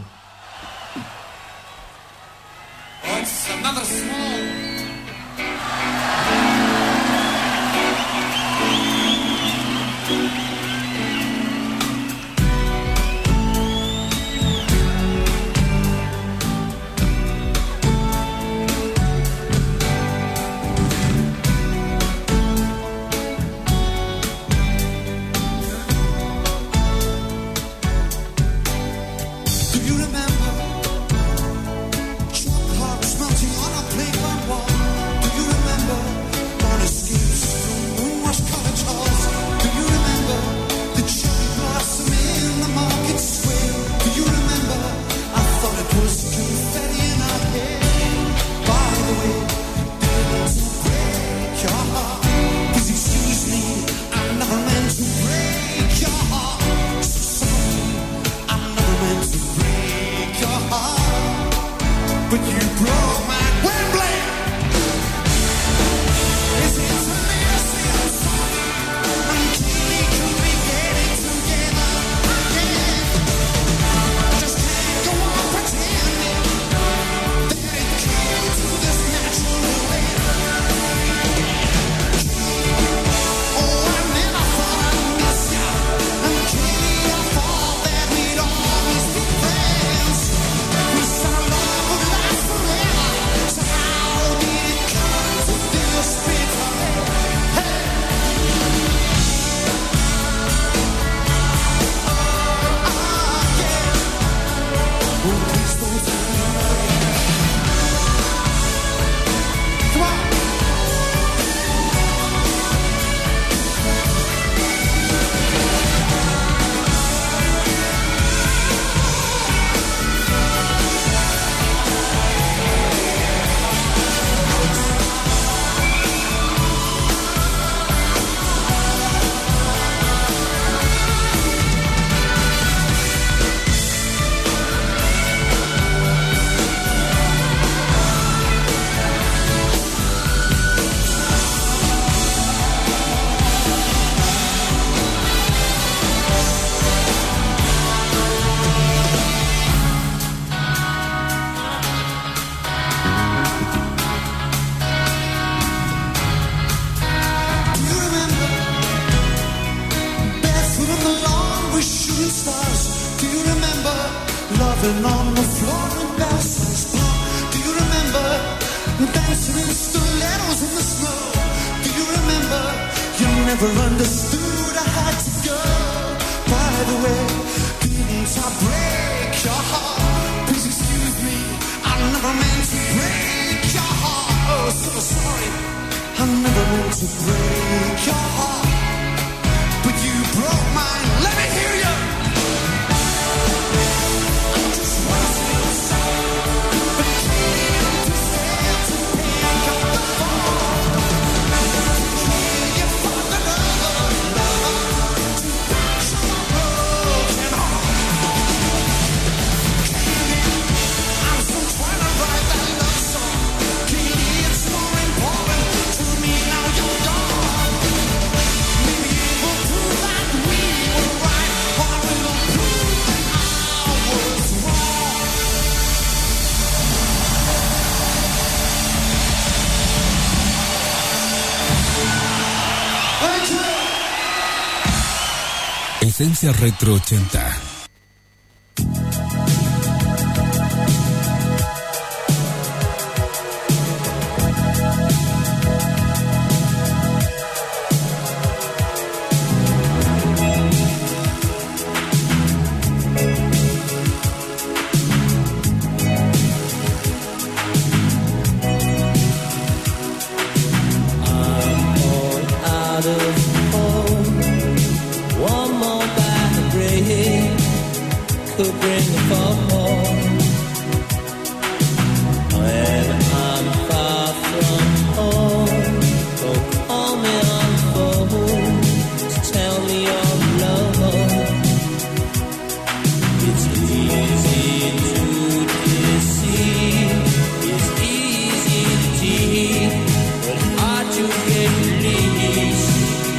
Loving on the floor in Belson's Park. Do you remember dancing in stilettos in the snow? Do you remember you never understood? never meant to break your heart. Oh, so sorry. I never meant to break your heart, but you broke mine. Let me hear you. I'm just wasting your soul, but came to stand to pick up the phone. You fought another lover to fix my broken heart. I'm still trying to write that love song. It's more important to me now you're gone. Maybe it will prove that we were right, or it will prove that I was wrong. Thank you. Esencia Retro 80. One more bad break could bring the fall. When I'm far from home, don't call me on the phone to tell me your love. It's easy to deceive, it's easy to cheat, but hard to get released.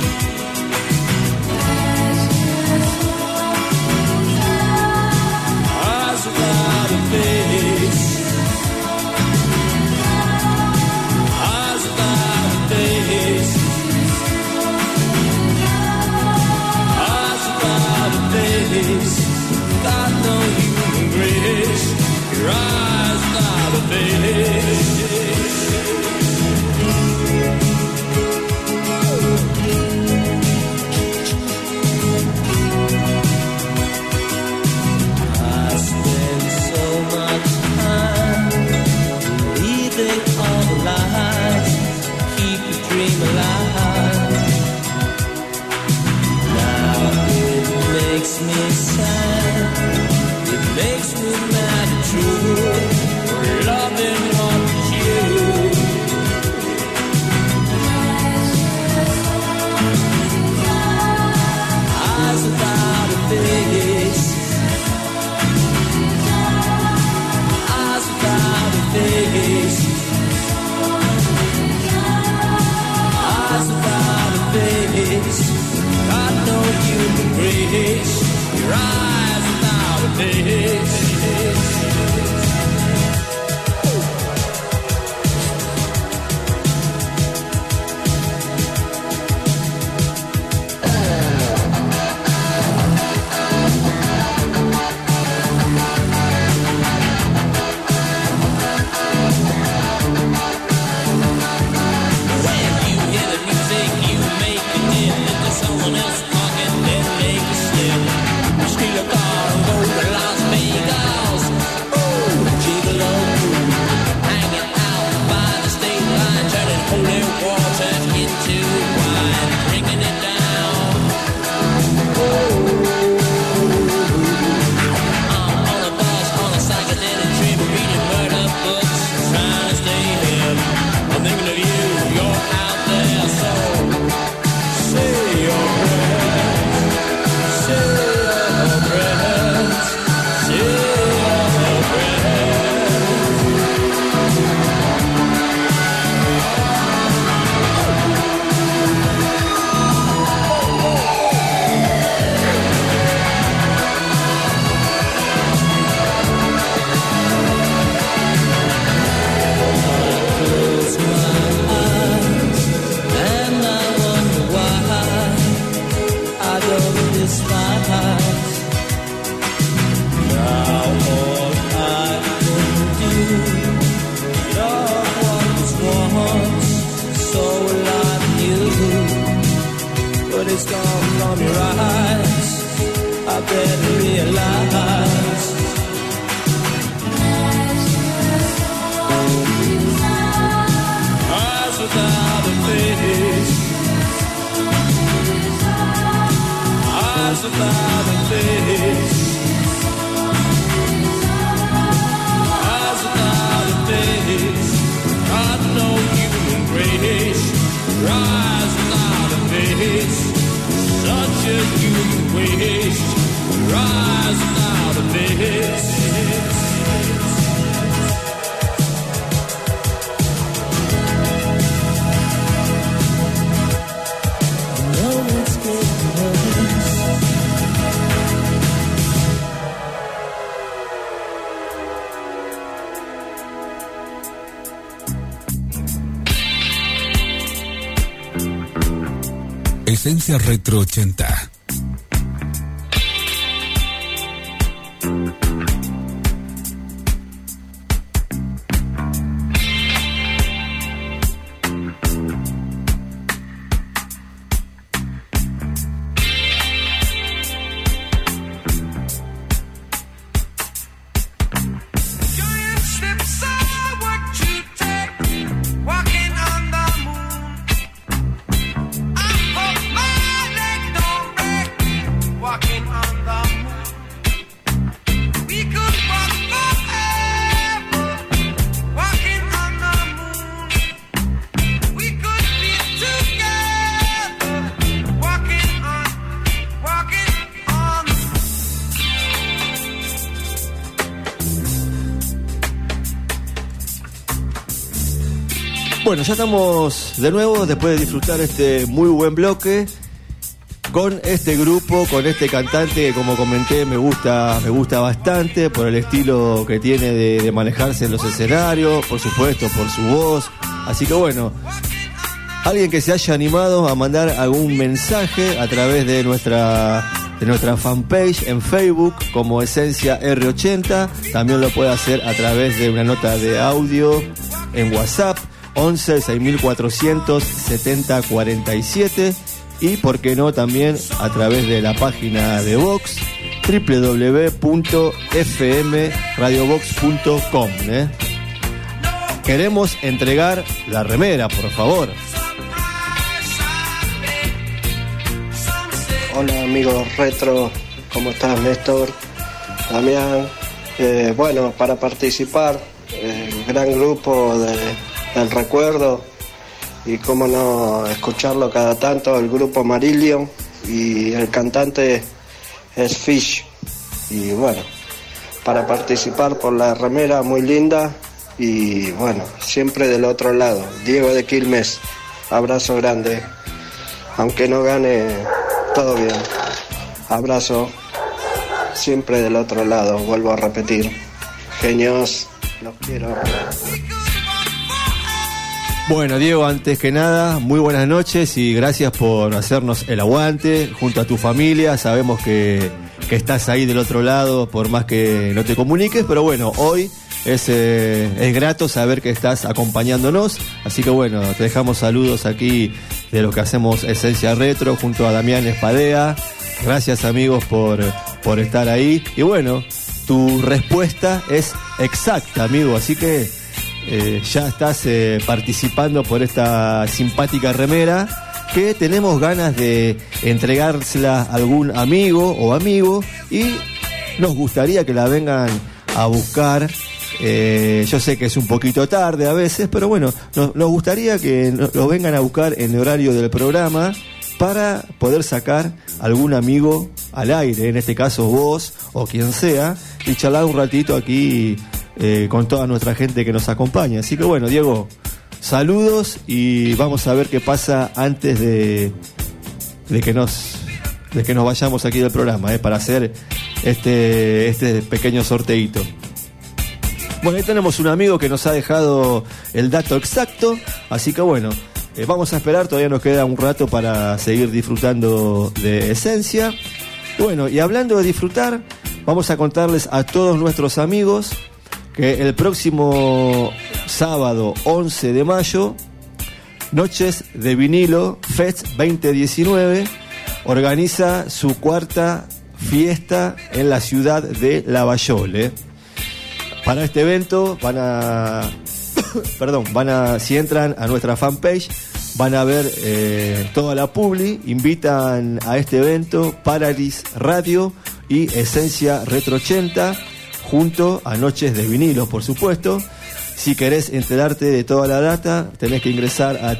Eyes without a face, eyes without a face, eyes without a face. Got no human grace. Your eyes without a face. I spend so much time believing all the lies, keep the dream alive. Now it makes me sad, it makes me mad and true, loving what was you. Eyes without a face, eyes without a face, eyes without a face. Got no human grace. Your eyes without a face. When you hear the music, you make it dim. Into someone else talking, then make it slip. Steal a car and go to Las Vegas. Oh, gigolo, hanging out by the state line, turning holy water into wine, drinking it down. I'm on a bus, on a psychedelic trip, reading murder books, trying to stay hip. I'm thinking of you, you're out there, so say your prayers, say your prayers, say your prayers. Close my eyes and I wonder why I don't despise. Now all I can do, you're what was once so like you, but it's gone from your eyes. I better realize. Esencia Retro 80. Bueno, ya estamos de nuevo después de disfrutar este muy buen bloque con este grupo, con este cantante que, como comenté, me gusta bastante por el estilo que tiene de manejarse en los escenarios, por supuesto, por su voz. Así que bueno, alguien que se haya animado a mandar algún mensaje a través de nuestra fanpage en Facebook como Esencia R80, también lo puede hacer a través de una nota de audio en WhatsApp 11 6400 70 47 y por qué no también a través de la página de Vox www.fmradiovox.com. Queremos entregar la remera, por favor. Hola amigos retro, ¿cómo estás Néstor? Damián, bueno, para participar, gran grupo del recuerdo y cómo no escucharlo cada tanto, el grupo Marillion, y el cantante es Fish. Y bueno, para participar por la remera muy linda y bueno, siempre del otro lado, Diego de Quilmes, abrazo grande, aunque no gane, todo bien, abrazo, siempre del otro lado, vuelvo a repetir, genios, los quiero. Bueno, Diego, antes que nada, muy buenas noches y gracias por hacernos el aguante junto a tu familia. Sabemos que estás ahí del otro lado, por más que no te comuniques, pero bueno, hoy es grato saber que estás acompañándonos. Así que bueno, te dejamos saludos aquí de lo que hacemos Esencia Retro junto a Damián Espadea. Gracias, amigos, por estar ahí. Y bueno, tu respuesta es exacta, amigo, así que ya estás participando por esta simpática remera que tenemos ganas de entregársela a algún amigo o amigo y nos gustaría que la vengan a buscar. Yo sé que es un poquito tarde a veces, pero bueno, nos gustaría que lo vengan a buscar en el horario del programa para poder sacar algún amigo al aire, en este caso vos o quien sea, y charlar un ratito aquí con toda nuestra gente que nos acompaña. Así que bueno, Diego, saludos y vamos a ver qué pasa antes de que nos vayamos aquí del programa, para hacer este pequeño sorteito. Bueno, ahí tenemos un amigo que nos ha dejado el dato exacto, así que bueno, vamos a esperar, todavía nos queda un rato para seguir disfrutando de Esencia. Bueno, y hablando de disfrutar, vamos a contarles a todos nuestros amigos que el próximo sábado 11 de mayo, Noches de Vinilo Fest 2019 organiza su cuarta fiesta en la ciudad de Lavallole. Para este evento si entran a nuestra fanpage van a ver toda la publi. Invitan a este evento Paralis Radio y Esencia Retro 80 junto a Noches de Vinilo, por supuesto. Si querés enterarte de toda la data, tenés que ingresar a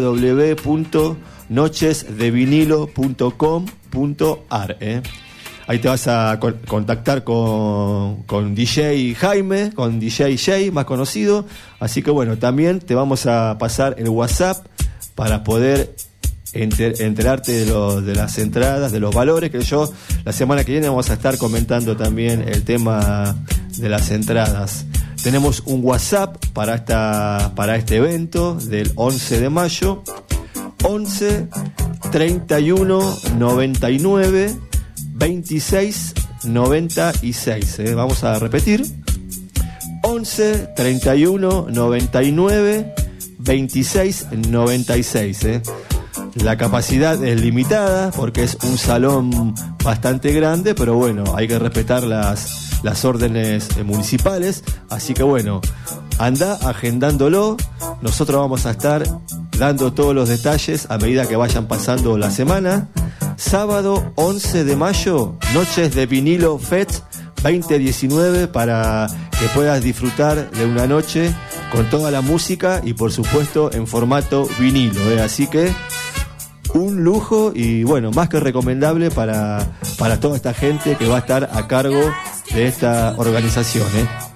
www.nochesdevinilo.com.ar. Ahí te vas a contactar con DJ Jaime, con DJ Jay, más conocido. Así que bueno, también te vamos a pasar el WhatsApp para poder enterarte de las entradas, de los valores, que yo la semana que viene vamos a estar comentando también el tema de las entradas. Tenemos un WhatsApp para este evento del 11 de mayo, 11 31 99 26 96. Vamos a repetir. 11 31 99 26 96. La capacidad es limitada porque es un salón bastante grande, pero bueno, hay que respetar las órdenes municipales. Así que bueno, anda agendándolo. Nosotros vamos a estar dando todos los detalles a medida que vayan pasando la semana. Sábado 11 de mayo, Noches de Vinilo Fest 2019, para que puedas disfrutar de una noche con toda la música y por supuesto en formato vinilo. Así que un lujo y bueno, más que recomendable para toda esta gente que va a estar a cargo de esta organización.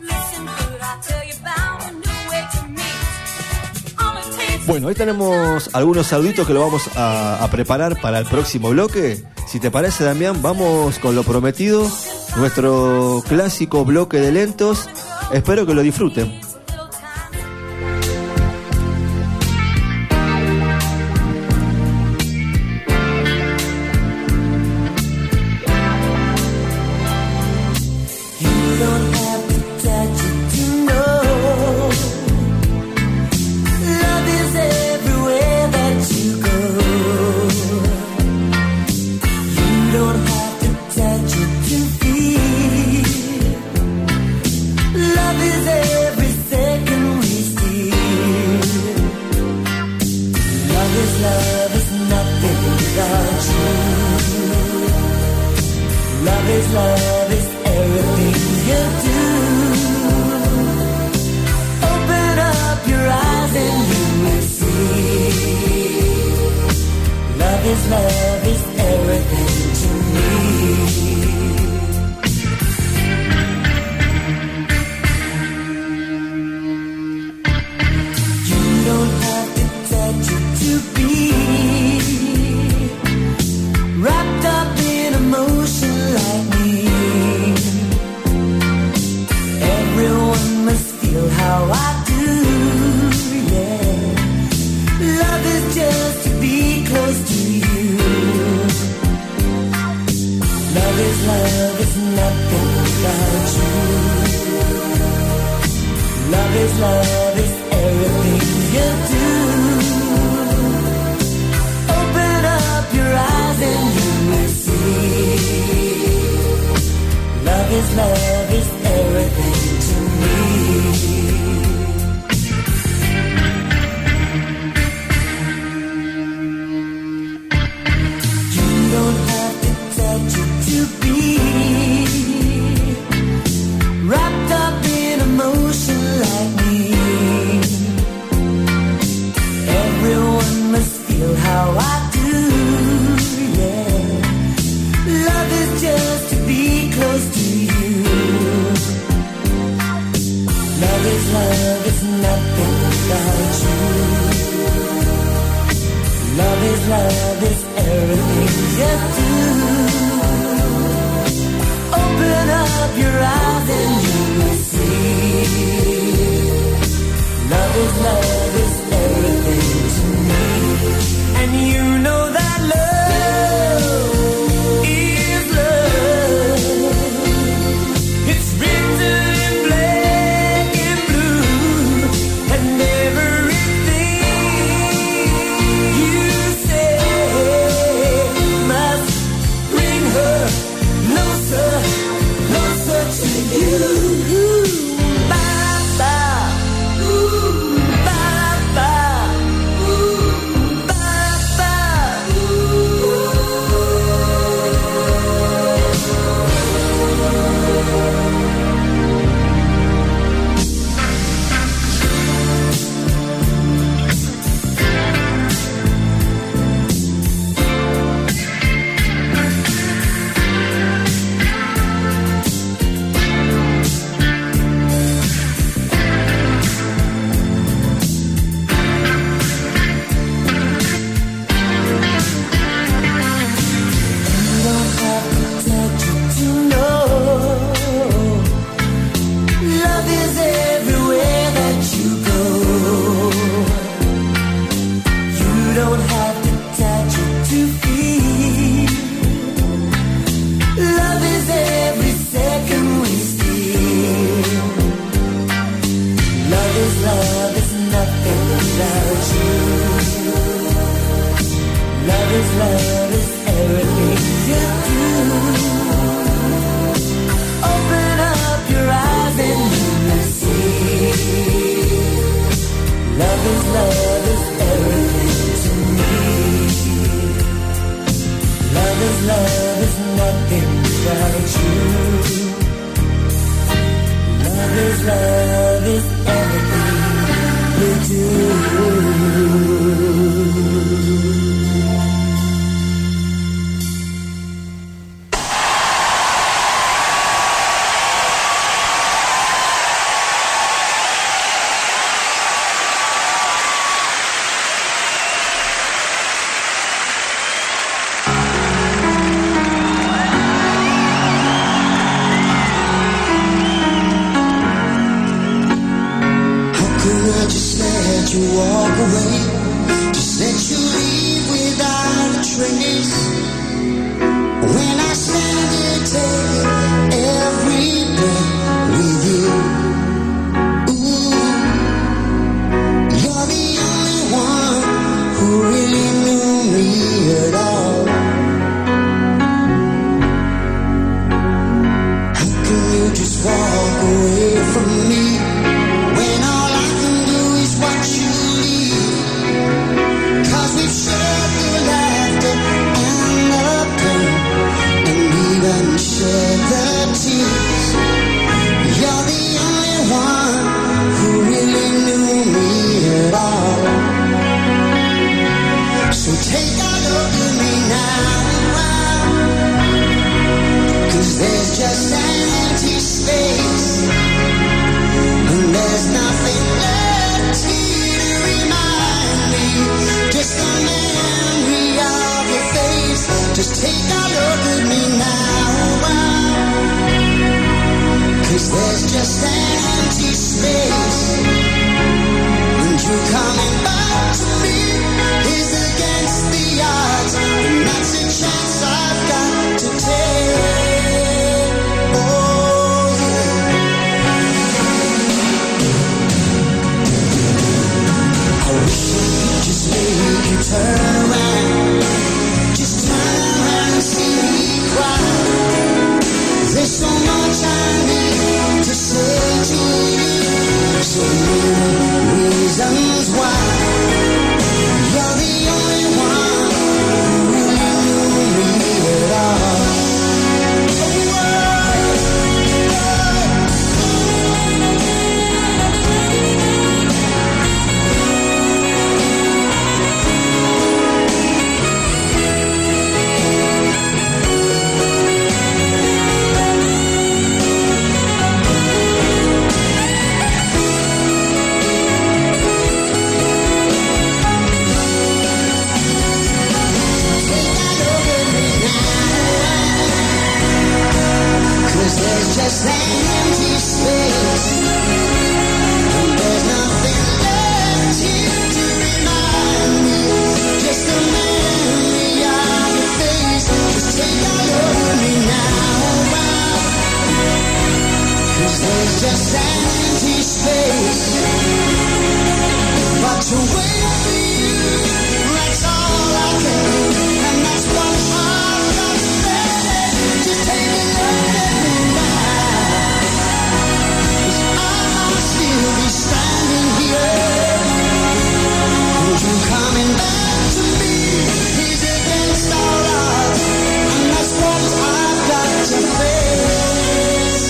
Bueno, hoy tenemos algunos saluditos que lo vamos a preparar para el próximo bloque. Si te parece, Damián, vamos con lo prometido, nuestro clásico bloque de lentos. Espero que lo disfruten. Say you walk away, just let you leave without a trace. When I stand here taking every breath with you, ooh, you're the only one who really knew me at all. How can you just walk away from me when all I can do is watch you leave? 'Cause we've shared the laughter and the pain, and even shared the tears. You're the only one who really knew me at all. So take a look at me now, 'cause there's just an empty space, and there's nothing left here to remind me, just a memory of your face. Just take a look at me now, 'cause there's just an empty space, and you coming back to me is against the odds, and that's a chance I've got to take. Oh yeah, I wish I could just make you turn around, just turn around and see me cry. There's so much I need to say to you, so many reasons why. You're the only one who really knew me at all. There's just an empty space, and there's nothing left here to remind me, just a memory of your face. Just take a look at me now, 'cause there's just an empty space, but to wait for you, that's all I can do, and that's what I've got to say. Just take a look at me now, 'cause I'll still be standing here, and you coming back to me is against all odds, and that's what I've got to face.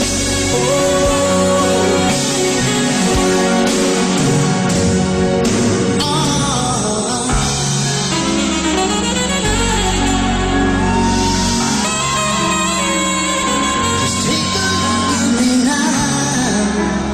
Just take a look at me now.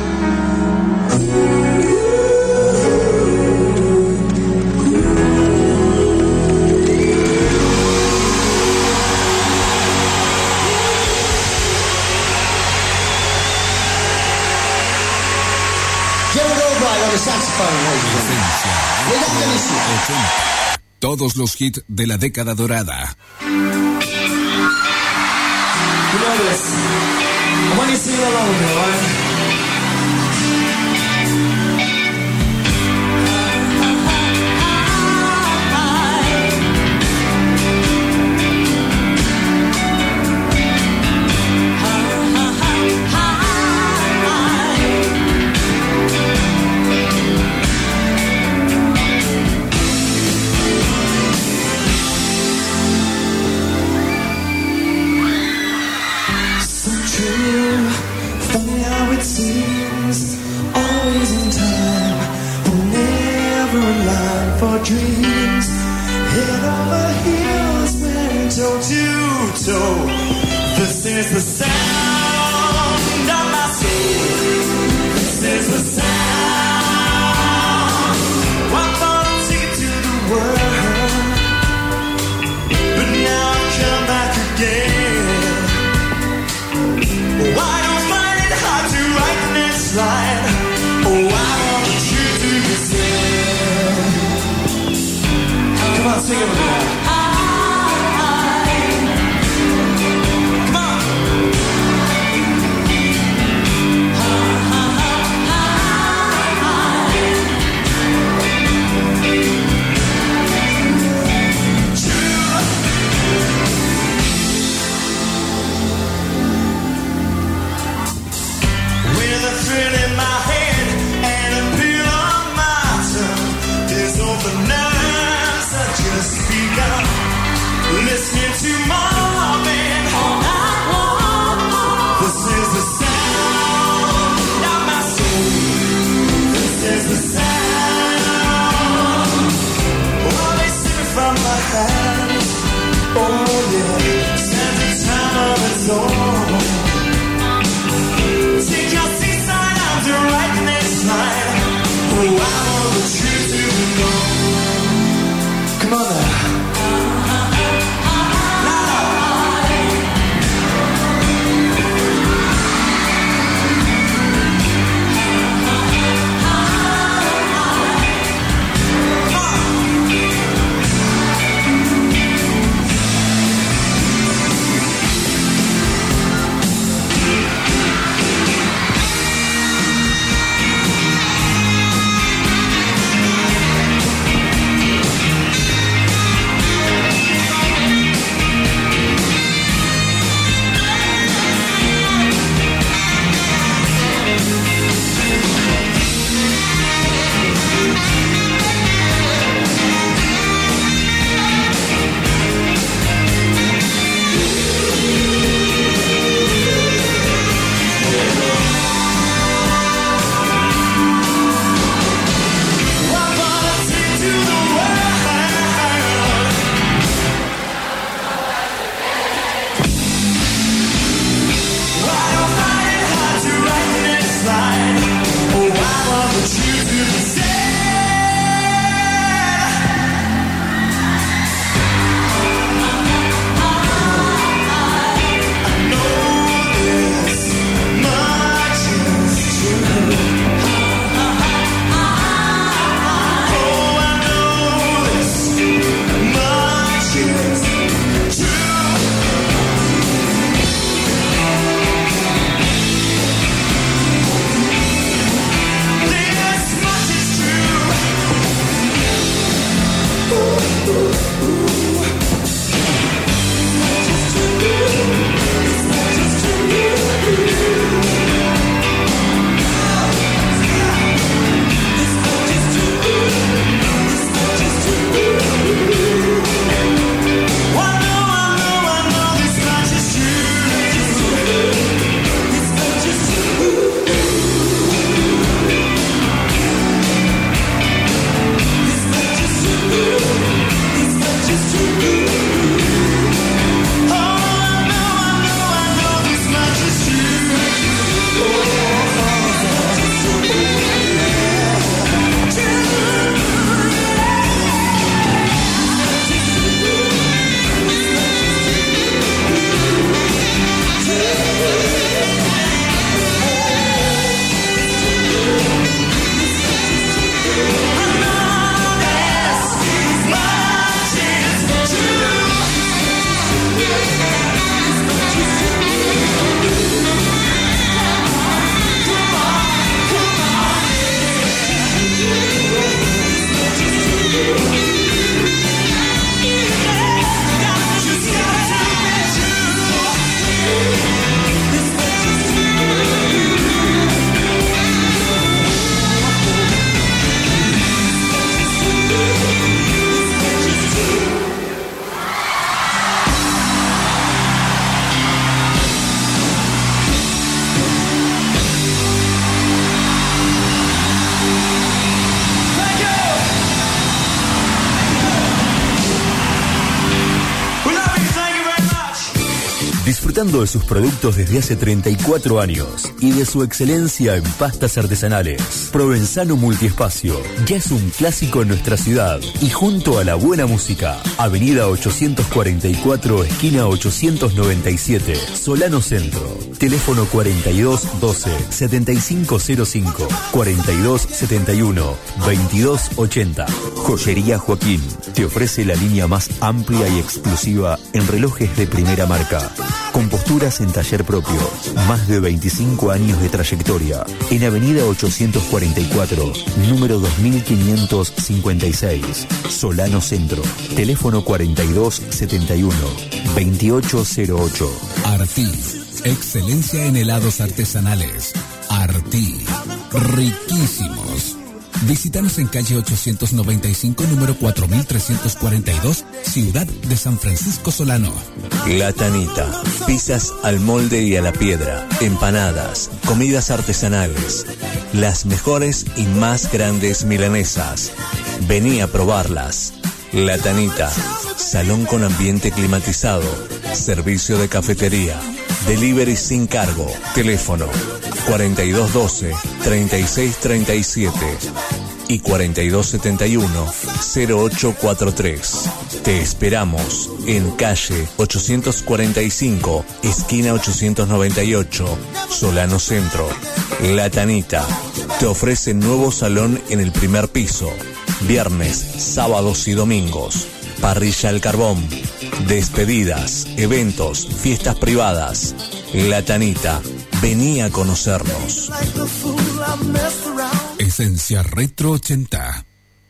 Gerald Albright on the saxophone, ladies and gentlemen. We're not gonna see. 80. Todos los hits de la década dorada. You know this. I want you to sing along with me, alright? So true, funny how it seems, always in time, but never in line for dreams. Head over heels, went toe to toe. This is the sound of my soul. This is the sound. I thought I'd take it to the world, but now I come back again. Oh, I don't find it hard to write the next line. Oh, I want you to be sing. sing it with me. Come on. With a thrill in my head and a pill on my tongue, there's open nerves I just speak disfrutando de sus productos desde hace 34 años y de su excelencia en pastas artesanales. Provenzano Multiespacio ya es un clásico en nuestra ciudad y junto a la buena música, Avenida 844, esquina 897, Solano Centro. Teléfono 4212 7505 4271 2280. Joyería Joaquín te ofrece la línea más amplia y exclusiva en relojes de primera marca, con posturas en taller propio, más de 25 años de trayectoria. En Avenida 844, número 2556, Solano Centro. Teléfono 4271 2808. Artí, excelencia en helados artesanales. Artí, riquísimos. Visítanos en calle 895, número 4342, Ciudad de San Francisco Solano. La Tanita, pizzas al molde y a la piedra, empanadas, comidas artesanales, las mejores y más grandes milanesas. Vení a probarlas. La Tanita, salón con ambiente climatizado, servicio de cafetería, delivery sin cargo, teléfono 4212-3637 y 4271-0843. Te esperamos en calle 845, esquina 898, Solano Centro. La Tanita te ofrece nuevo salón en el primer piso, viernes, sábados y domingos, parrilla al carbón, despedidas, eventos, fiestas privadas. La Tanita, vení a conocernos. Esencia Retro 80.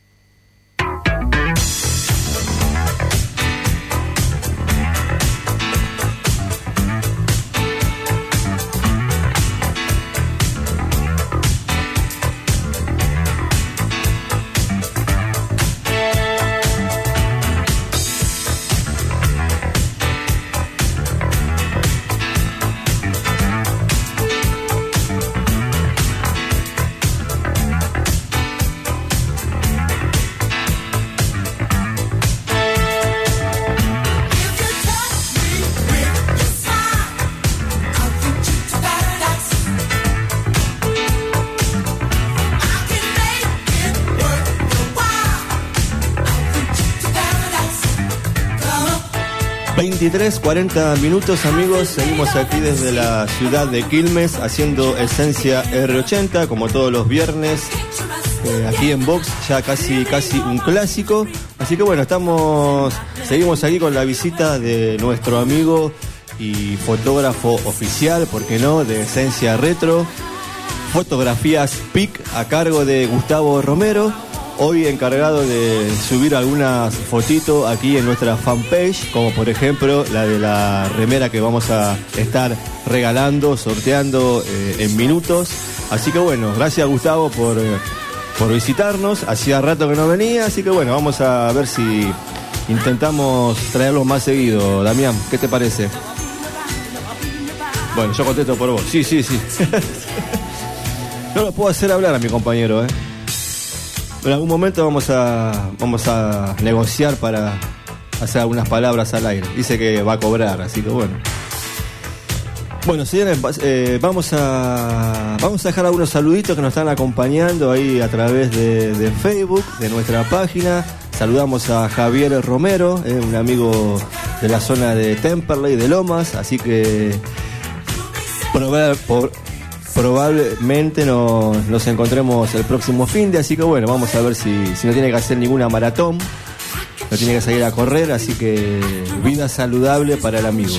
...23, 40 minutos, amigos. Seguimos aquí desde la ciudad de Quilmes haciendo Esencia R80, como todos los viernes, aquí en Vox, ya casi un clásico. Así que bueno, seguimos aquí con la visita de nuestro amigo y fotógrafo oficial, ¿por qué no?, de Esencia Retro, Fotografías PIC, a cargo de Gustavo Romero. Hoy encargado de subir algunas fotitos aquí en nuestra fanpage, como por ejemplo la de la remera que vamos a estar regalando, sorteando en minutos. Así que bueno, gracias Gustavo por visitarnos. Hacía rato que no venía, así que bueno, vamos a ver si intentamos traerlo más seguido. Damián, ¿qué te parece? Bueno, yo contesto por vos. Sí. No lo puedo hacer hablar a mi compañero, En algún momento vamos a negociar para hacer algunas palabras al aire. Dice que va a cobrar, así que bueno. Bueno, señores, vamos a dejar algunos saluditos que nos están acompañando ahí a través de Facebook, de nuestra página. Saludamos a Javier Romero, un amigo de la zona de Temperley, de Lomas, así que probablemente nos encontremos el próximo fin de, así que bueno, vamos a ver si no tiene que hacer ninguna maratón, no tiene que salir a correr, así que vida saludable para el amigo.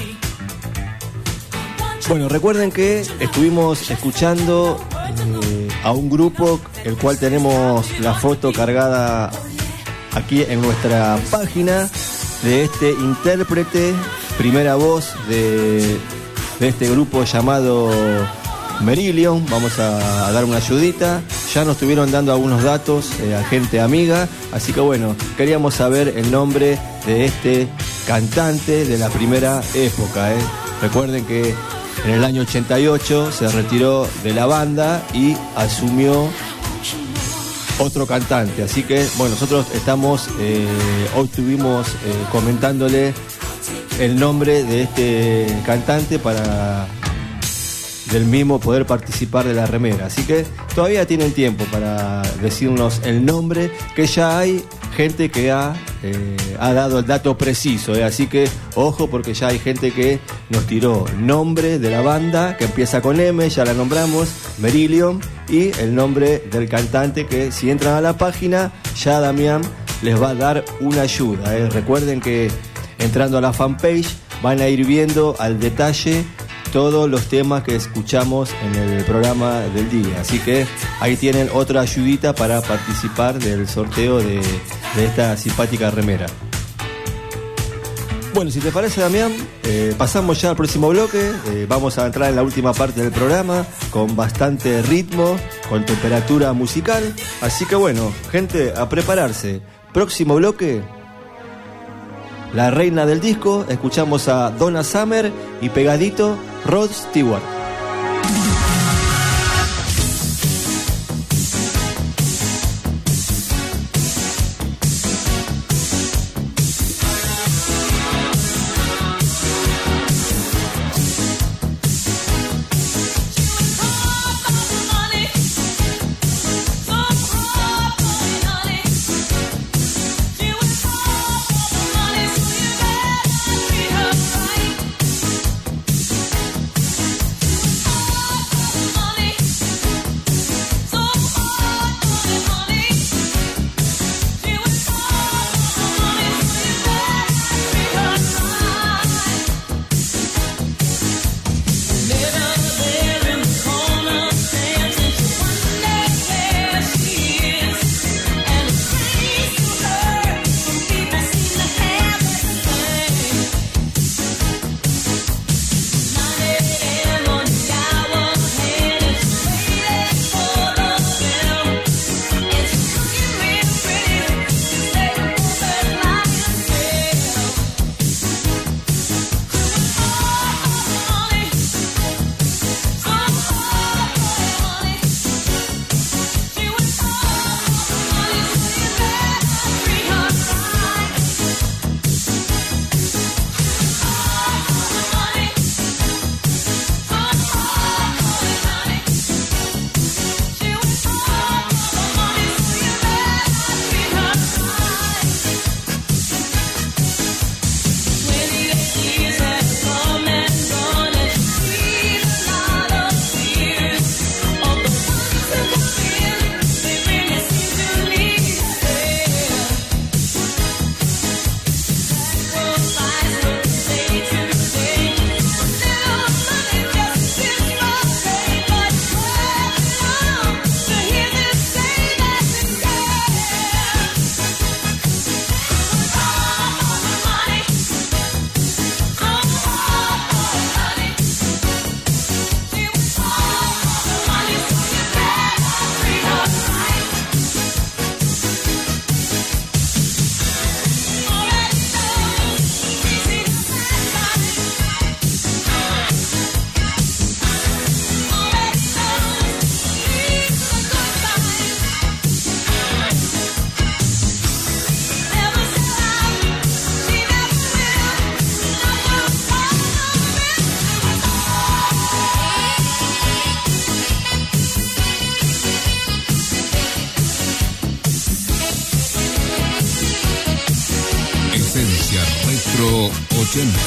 Bueno, recuerden que estuvimos escuchando a un grupo, el cual tenemos la foto cargada aquí en nuestra página, de este intérprete, primera voz de este grupo llamado Merillion. Vamos a dar una ayudita. Ya nos estuvieron dando algunos datos a gente amiga, así que bueno, queríamos saber el nombre de este cantante de la primera época. Recuerden que en el año 88 se retiró de la banda y asumió otro cantante, así que bueno, nosotros estamos hoy estuvimos comentándole el nombre de este cantante para del mismo poder participar de la remera. Así que todavía tienen tiempo para decirnos el nombre, que ya hay gente que ha dado el dato preciso. Así que ojo, porque ya hay gente que nos tiró nombre de la banda que empieza con M, ya la nombramos, Merillion, y el nombre del cantante, que si entran a la página ya Damián les va a dar una ayuda. Recuerden que entrando a la fanpage van a ir viendo al detalle todos los temas que escuchamos en el programa del día. Así que ahí tienen otra ayudita para participar del sorteo de esta simpática remera. Bueno, si te parece, Damián, pasamos ya al próximo bloque. Vamos a entrar en la última parte del programa con bastante ritmo, con temperatura musical. Así que bueno, gente, a prepararse. Próximo bloque, la reina del disco. Escuchamos a Donna Summer y pegadito Rod Stewart. Retro 80.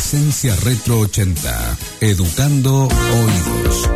Esencia Retro 80. Educando oídos.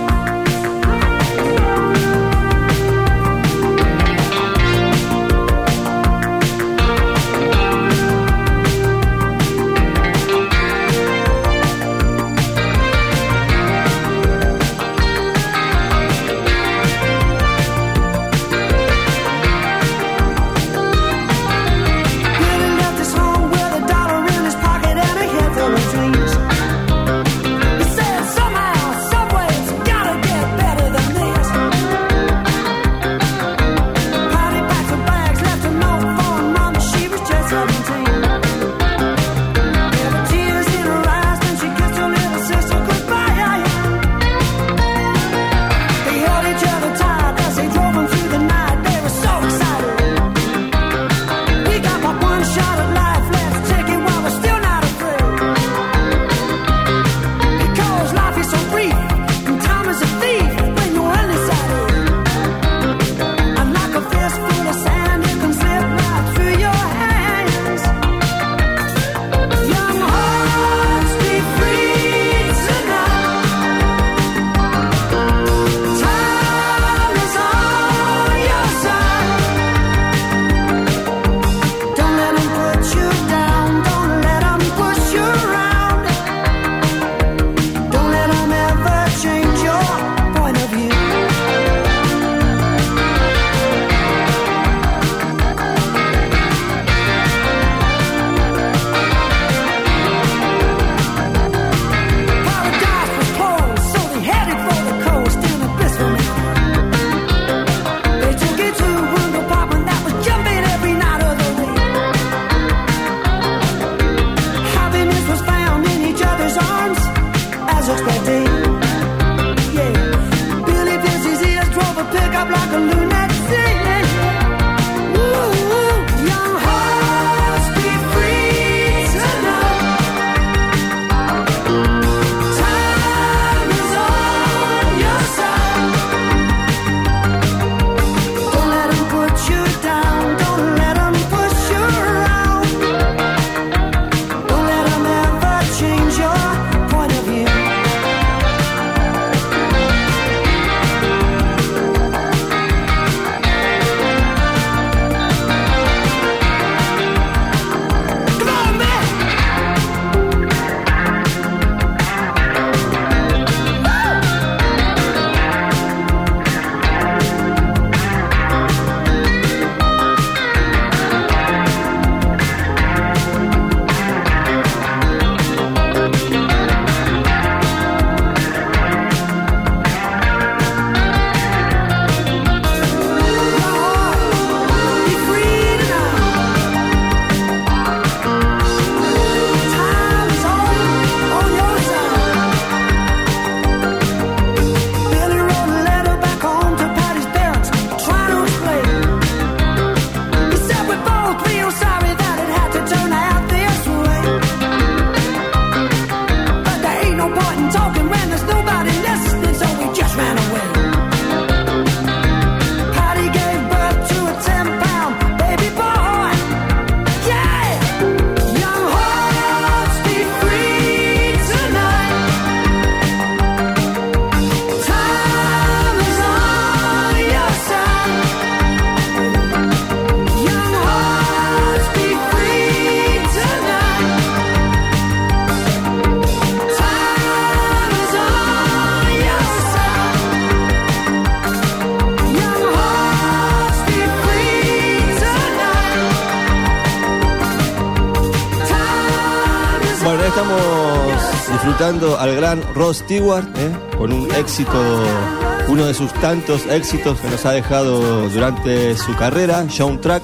Disfrutando al gran Rod Stewart, con un éxito, uno de sus tantos éxitos que nos ha dejado durante su carrera, Soundtrack,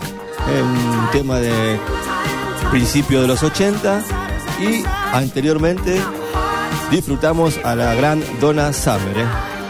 un tema de principio de los 80, y anteriormente disfrutamos a la gran Donna Summer.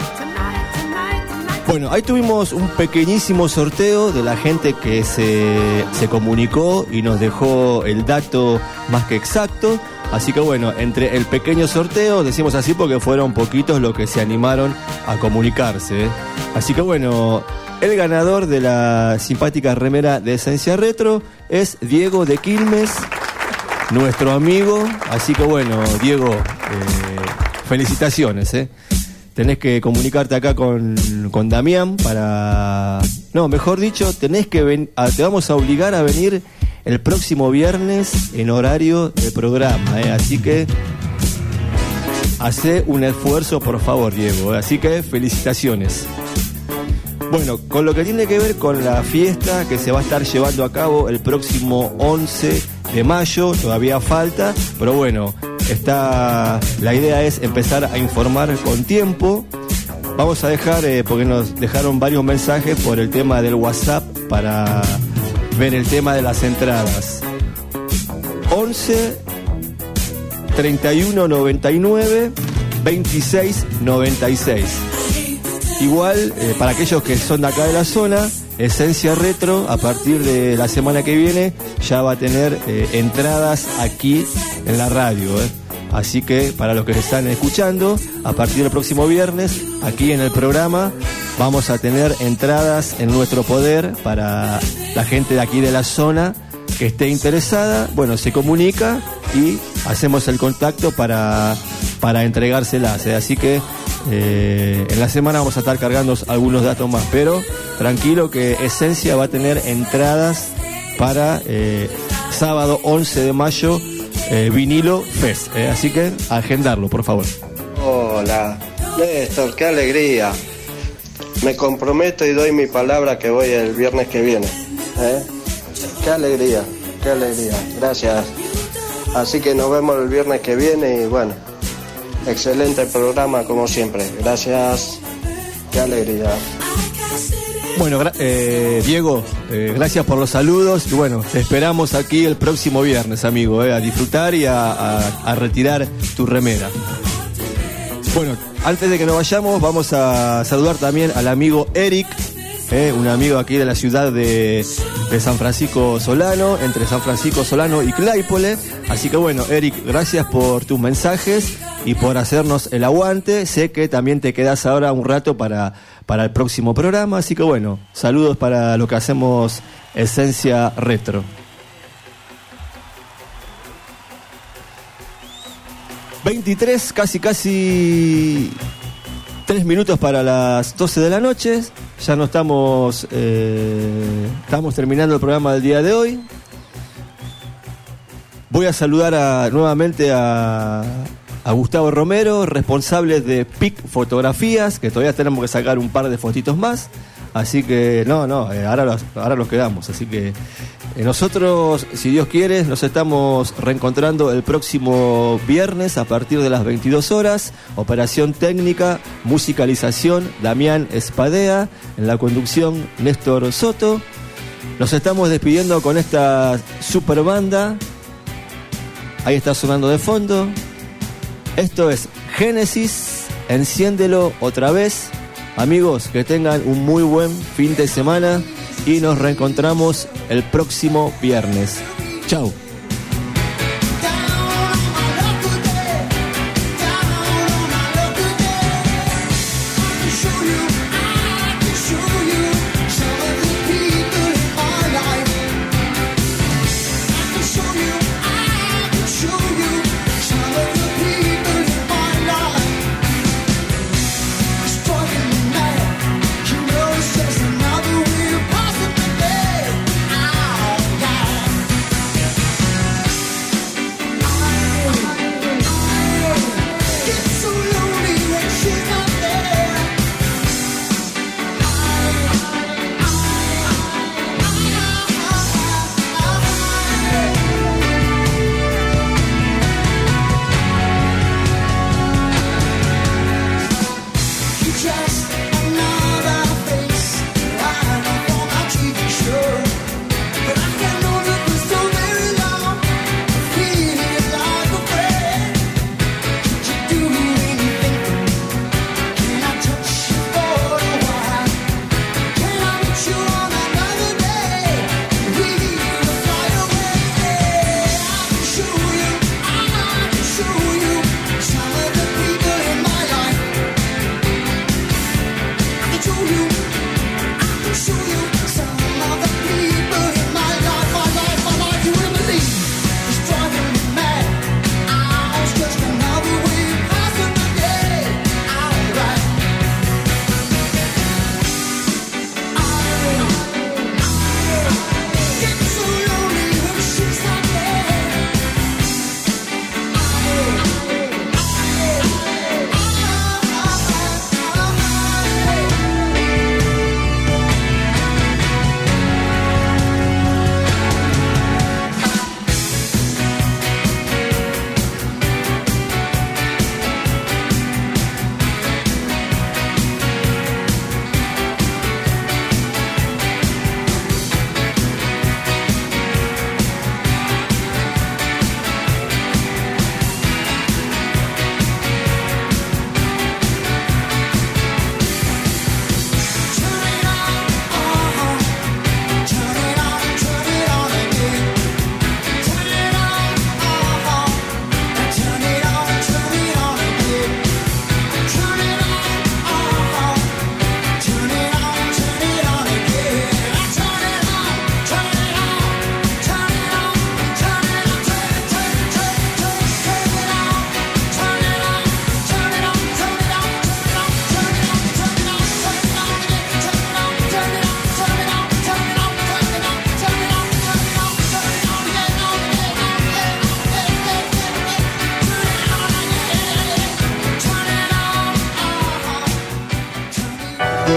Bueno, ahí tuvimos un pequeñísimo sorteo de la gente que se comunicó y nos dejó el dato más que exacto. Así que bueno, entre el pequeño sorteo, decimos así porque fueron poquitos los que se animaron a comunicarse. Así que bueno, el ganador de la simpática remera de Esencia Retro es Diego de Quilmes. nuestro amigo. Así que bueno, Diego, felicitaciones, Tenés que comunicarte acá con Damián para... No, mejor dicho, te vamos a obligar a venir el próximo viernes en horario de programa, Así que hacé un esfuerzo, por favor, Diego. Así que felicitaciones. Bueno, con lo que tiene que ver con la fiesta que se va a estar llevando a cabo el próximo 11 de mayo, todavía falta, pero bueno, la idea es empezar a informar con tiempo. Vamos a dejar, porque nos dejaron varios mensajes por el tema del WhatsApp para ver el tema de las entradas. 11 31 99 26 96. Igual, para aquellos que son de acá de la zona, Esencia Retro, a partir de la semana que viene, ya va a tener entradas aquí en la radio. Así que, para los que están escuchando, a partir del próximo viernes, aquí en el programa, vamos a tener entradas en nuestro poder para la gente de aquí de la zona que esté interesada. Bueno, se comunica y hacemos el contacto para entregárselas. Así que en la semana vamos a estar cargando algunos datos más, pero tranquilo que Esencia va a tener entradas para sábado 11 de mayo, Vinilo Fest. Así que agendarlo, por favor. Hola, Néstor, qué alegría. Me comprometo y doy mi palabra que voy el viernes que viene. Qué alegría, gracias. Así que nos vemos el viernes que viene y bueno, excelente programa como siempre. Gracias, qué alegría. Bueno, Diego, gracias por los saludos y bueno, te esperamos aquí el próximo viernes, amigo, a disfrutar y a retirar tu remera. Bueno, antes de que nos vayamos, vamos a saludar también al amigo Eric, un amigo aquí de la ciudad de San Francisco Solano, entre San Francisco Solano y Claypole. Así que bueno, Eric, gracias por tus mensajes y por hacernos el aguante. Sé que también te quedás ahora un rato para el próximo programa, así que bueno, saludos para lo que hacemos Esencia Retro. 23, casi 3 minutos para las 12 de la noche. Ya no estamos terminando el programa del día de hoy. Voy a saludar nuevamente a Gustavo Romero, responsable de PIC Fotografías, que todavía tenemos que sacar un par de fotitos más. Así que ahora los quedamos. Así que nosotros, si Dios quiere, nos estamos reencontrando el próximo viernes a partir de las 22 horas. Operación técnica, musicalización, Damián Espadea. En la conducción, Néstor Soto. Nos estamos despidiendo con esta super banda. Ahí está sonando de fondo. Esto es Génesis. Enciéndelo otra vez. Amigos, que tengan un muy buen fin de semana y nos reencontramos el próximo viernes. Chau.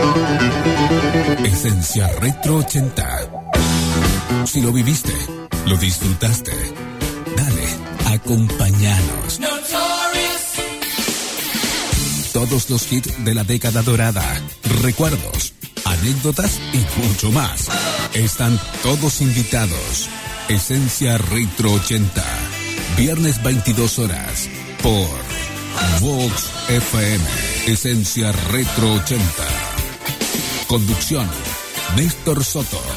Esencia Retro 80. Si lo viviste, lo disfrutaste. Dale, acompáñanos. Todos los hits de la década dorada, recuerdos, anécdotas y mucho más. Están todos invitados. Esencia Retro 80. Viernes 22 horas por Vox FM. Esencia Retro 80. Conducción, Néstor Soto.